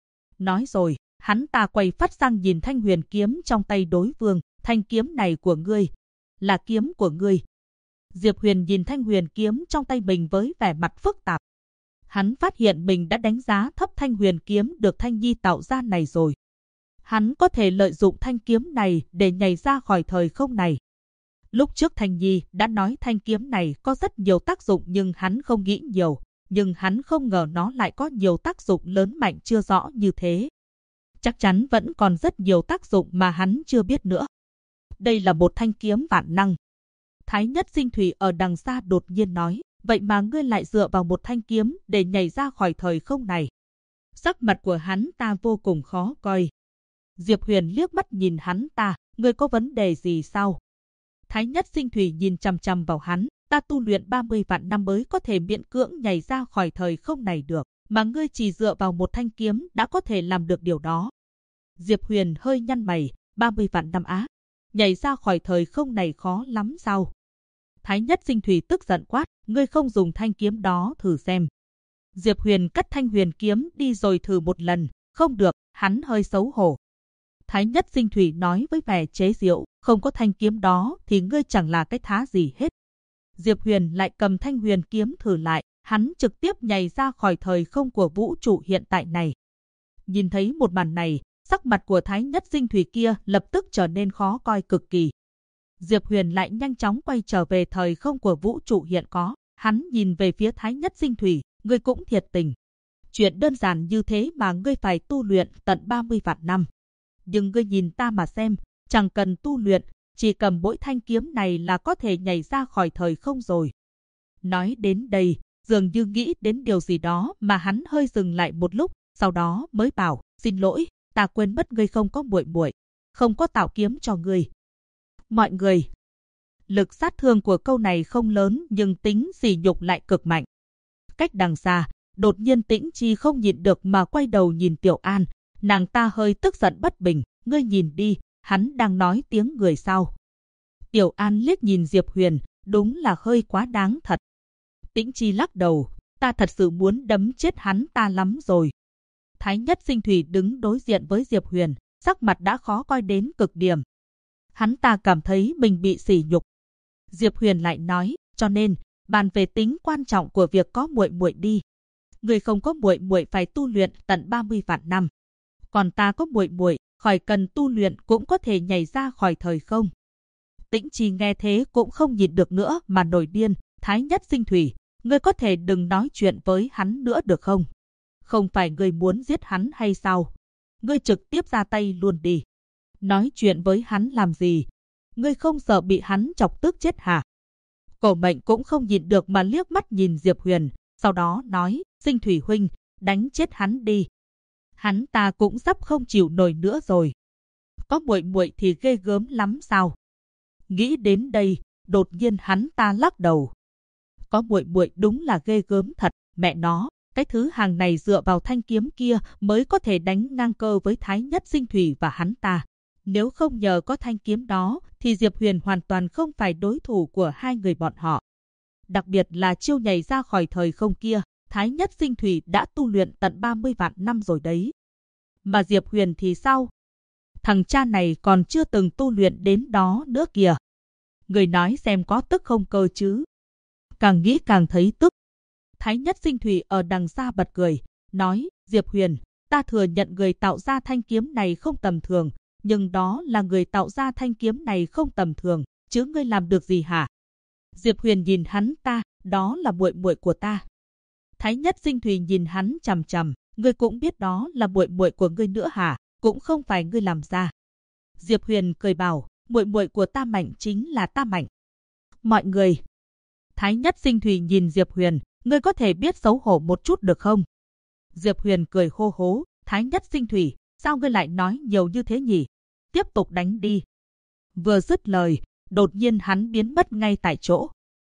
Nói rồi, hắn ta quay phát sang nhìn thanh huyền kiếm trong tay đối phương, thanh kiếm này của ngươi, là kiếm của ngươi. Diệp Huyền nhìn thanh huyền kiếm trong tay mình với vẻ mặt phức tạp. Hắn phát hiện mình đã đánh giá thấp thanh huyền kiếm được Thanh Nhi tạo ra này rồi. Hắn có thể lợi dụng thanh kiếm này để nhảy ra khỏi thời không này. Lúc trước Thanh Nhi đã nói thanh kiếm này có rất nhiều tác dụng nhưng hắn không nghĩ nhiều. Nhưng hắn không ngờ nó lại có nhiều tác dụng lớn mạnh chưa rõ như thế. Chắc chắn vẫn còn rất nhiều tác dụng mà hắn chưa biết nữa. Đây là một thanh kiếm vạn năng. Thái Nhất Sinh Thủy ở đằng xa đột nhiên nói, vậy mà ngươi lại dựa vào một thanh kiếm để nhảy ra khỏi thời không này. Sắc mặt của hắn ta vô cùng khó coi. Diệp Huyền liếc mắt nhìn hắn ta, ngươi có vấn đề gì sao? Thái Nhất Sinh Thủy nhìn chằm chằm vào hắn, ta tu luyện 30 vạn năm mới có thể miễn cưỡng nhảy ra khỏi thời không này được, mà ngươi chỉ dựa vào một thanh kiếm đã có thể làm được điều đó. Diệp Huyền hơi nhăn mày, 30 vạn năm á, nhảy ra khỏi thời không này khó lắm sao? Thái Nhất Sinh Thủy tức giận quát, ngươi không dùng thanh kiếm đó thử xem. Diệp Huyền cất thanh huyền kiếm đi rồi thử một lần, không được, hắn hơi xấu hổ. Thái Nhất Sinh Thủy nói với vẻ chế giễu, không có thanh kiếm đó thì ngươi chẳng là cái thá gì hết. Diệp Huyền lại cầm thanh huyền kiếm thử lại, hắn trực tiếp nhảy ra khỏi thời không của vũ trụ hiện tại này. Nhìn thấy một màn này, sắc mặt của Thái Nhất Sinh Thủy kia lập tức trở nên khó coi cực kỳ. Diệp Huyền lại nhanh chóng quay trở về thời không của vũ trụ hiện có, hắn nhìn về phía Thái Nhất Sinh Thủy, ngươi cũng thiệt tình. Chuyện đơn giản như thế mà ngươi phải tu luyện tận 30 vạn năm. Nhưng ngươi nhìn ta mà xem, chẳng cần tu luyện, chỉ cầm mỗi thanh kiếm này là có thể nhảy ra khỏi thời không rồi. Nói đến đây, dường như nghĩ đến điều gì đó mà hắn hơi dừng lại một lúc, sau đó mới bảo, xin lỗi, ta quên mất ngươi không có muội muội. không có tạo kiếm cho ngươi. Mọi người. Lực sát thương của câu này không lớn nhưng tính sỉ nhục lại cực mạnh. Cách đằng xa, đột nhiên Tĩnh Chi không nhịn được mà quay đầu nhìn Tiểu An, nàng ta hơi tức giận bất bình, ngươi nhìn đi, hắn đang nói tiếng người sao. Tiểu An liếc nhìn Diệp Huyền, đúng là hơi quá đáng thật. Tĩnh Chi lắc đầu, ta thật sự muốn đấm chết hắn ta lắm rồi. Thái Nhất Sinh Thủy đứng đối diện với Diệp Huyền, sắc mặt đã khó coi đến cực điểm. Hắn ta cảm thấy mình bị sỉ nhục. Diệp Huyền lại nói, cho nên, bàn về tính quan trọng của việc có muội muội đi. Người không có muội muội phải tu luyện tận 30 vạn năm. Còn ta có muội muội, khỏi cần tu luyện cũng có thể nhảy ra khỏi thời không. Tĩnh Chi nghe thế cũng không nhịn được nữa mà nổi điên, Thái Nhất Sinh Thủy, ngươi có thể đừng nói chuyện với hắn nữa được không? Không phải ngươi muốn giết hắn hay sao? Ngươi trực tiếp ra tay luôn đi. Nói chuyện với hắn làm gì? Ngươi không sợ bị hắn chọc tức chết hả? Cổ Mệnh cũng không nhịn được mà liếc mắt nhìn Diệp Huyền, sau đó nói, Sinh Thủy huynh, đánh chết hắn đi. Hắn ta cũng sắp không chịu nổi nữa rồi. Có muội muội thì ghê gớm lắm sao? Nghĩ đến đây, đột nhiên hắn ta lắc đầu. Có muội muội đúng là ghê gớm thật, mẹ nó, cái thứ hàng này dựa vào thanh kiếm kia mới có thể đánh ngang cơ với Thái Nhất Sinh Thủy và hắn ta. Nếu không nhờ có thanh kiếm đó, thì Diệp Huyền hoàn toàn không phải đối thủ của hai người bọn họ. Đặc biệt là chiêu nhảy ra khỏi thời không kia, Thái Nhất Sinh Thủy đã tu luyện tận 30 vạn năm rồi đấy. Mà Diệp Huyền thì sao? Thằng cha này còn chưa từng tu luyện đến đó nữa kìa. Người nói xem có tức không cơ chứ. Càng nghĩ càng thấy tức. Thái Nhất Sinh Thủy ở đằng xa bật cười, nói, Diệp Huyền, ta thừa nhận người tạo ra thanh kiếm này không tầm thường, nhưng đó là người tạo ra thanh kiếm này không tầm thường, chứ ngươi làm được gì hả? Diệp Huyền nhìn hắn ta, đó là muội muội của ta. Thái Nhất Sinh Thủy nhìn hắn chằm chằm, ngươi cũng biết đó là muội muội của ngươi nữa hả? Cũng không phải ngươi làm ra. Diệp Huyền cười bảo, muội muội của ta mạnh chính là ta mạnh. Mọi người. Thái Nhất Sinh Thủy nhìn Diệp Huyền, ngươi có thể biết xấu hổ một chút được không? Diệp Huyền cười hô hố, Thái Nhất Sinh Thủy, sao ngươi lại nói nhiều như thế nhỉ? Tiếp tục đánh đi. Vừa dứt lời, đột nhiên hắn biến mất ngay tại chỗ.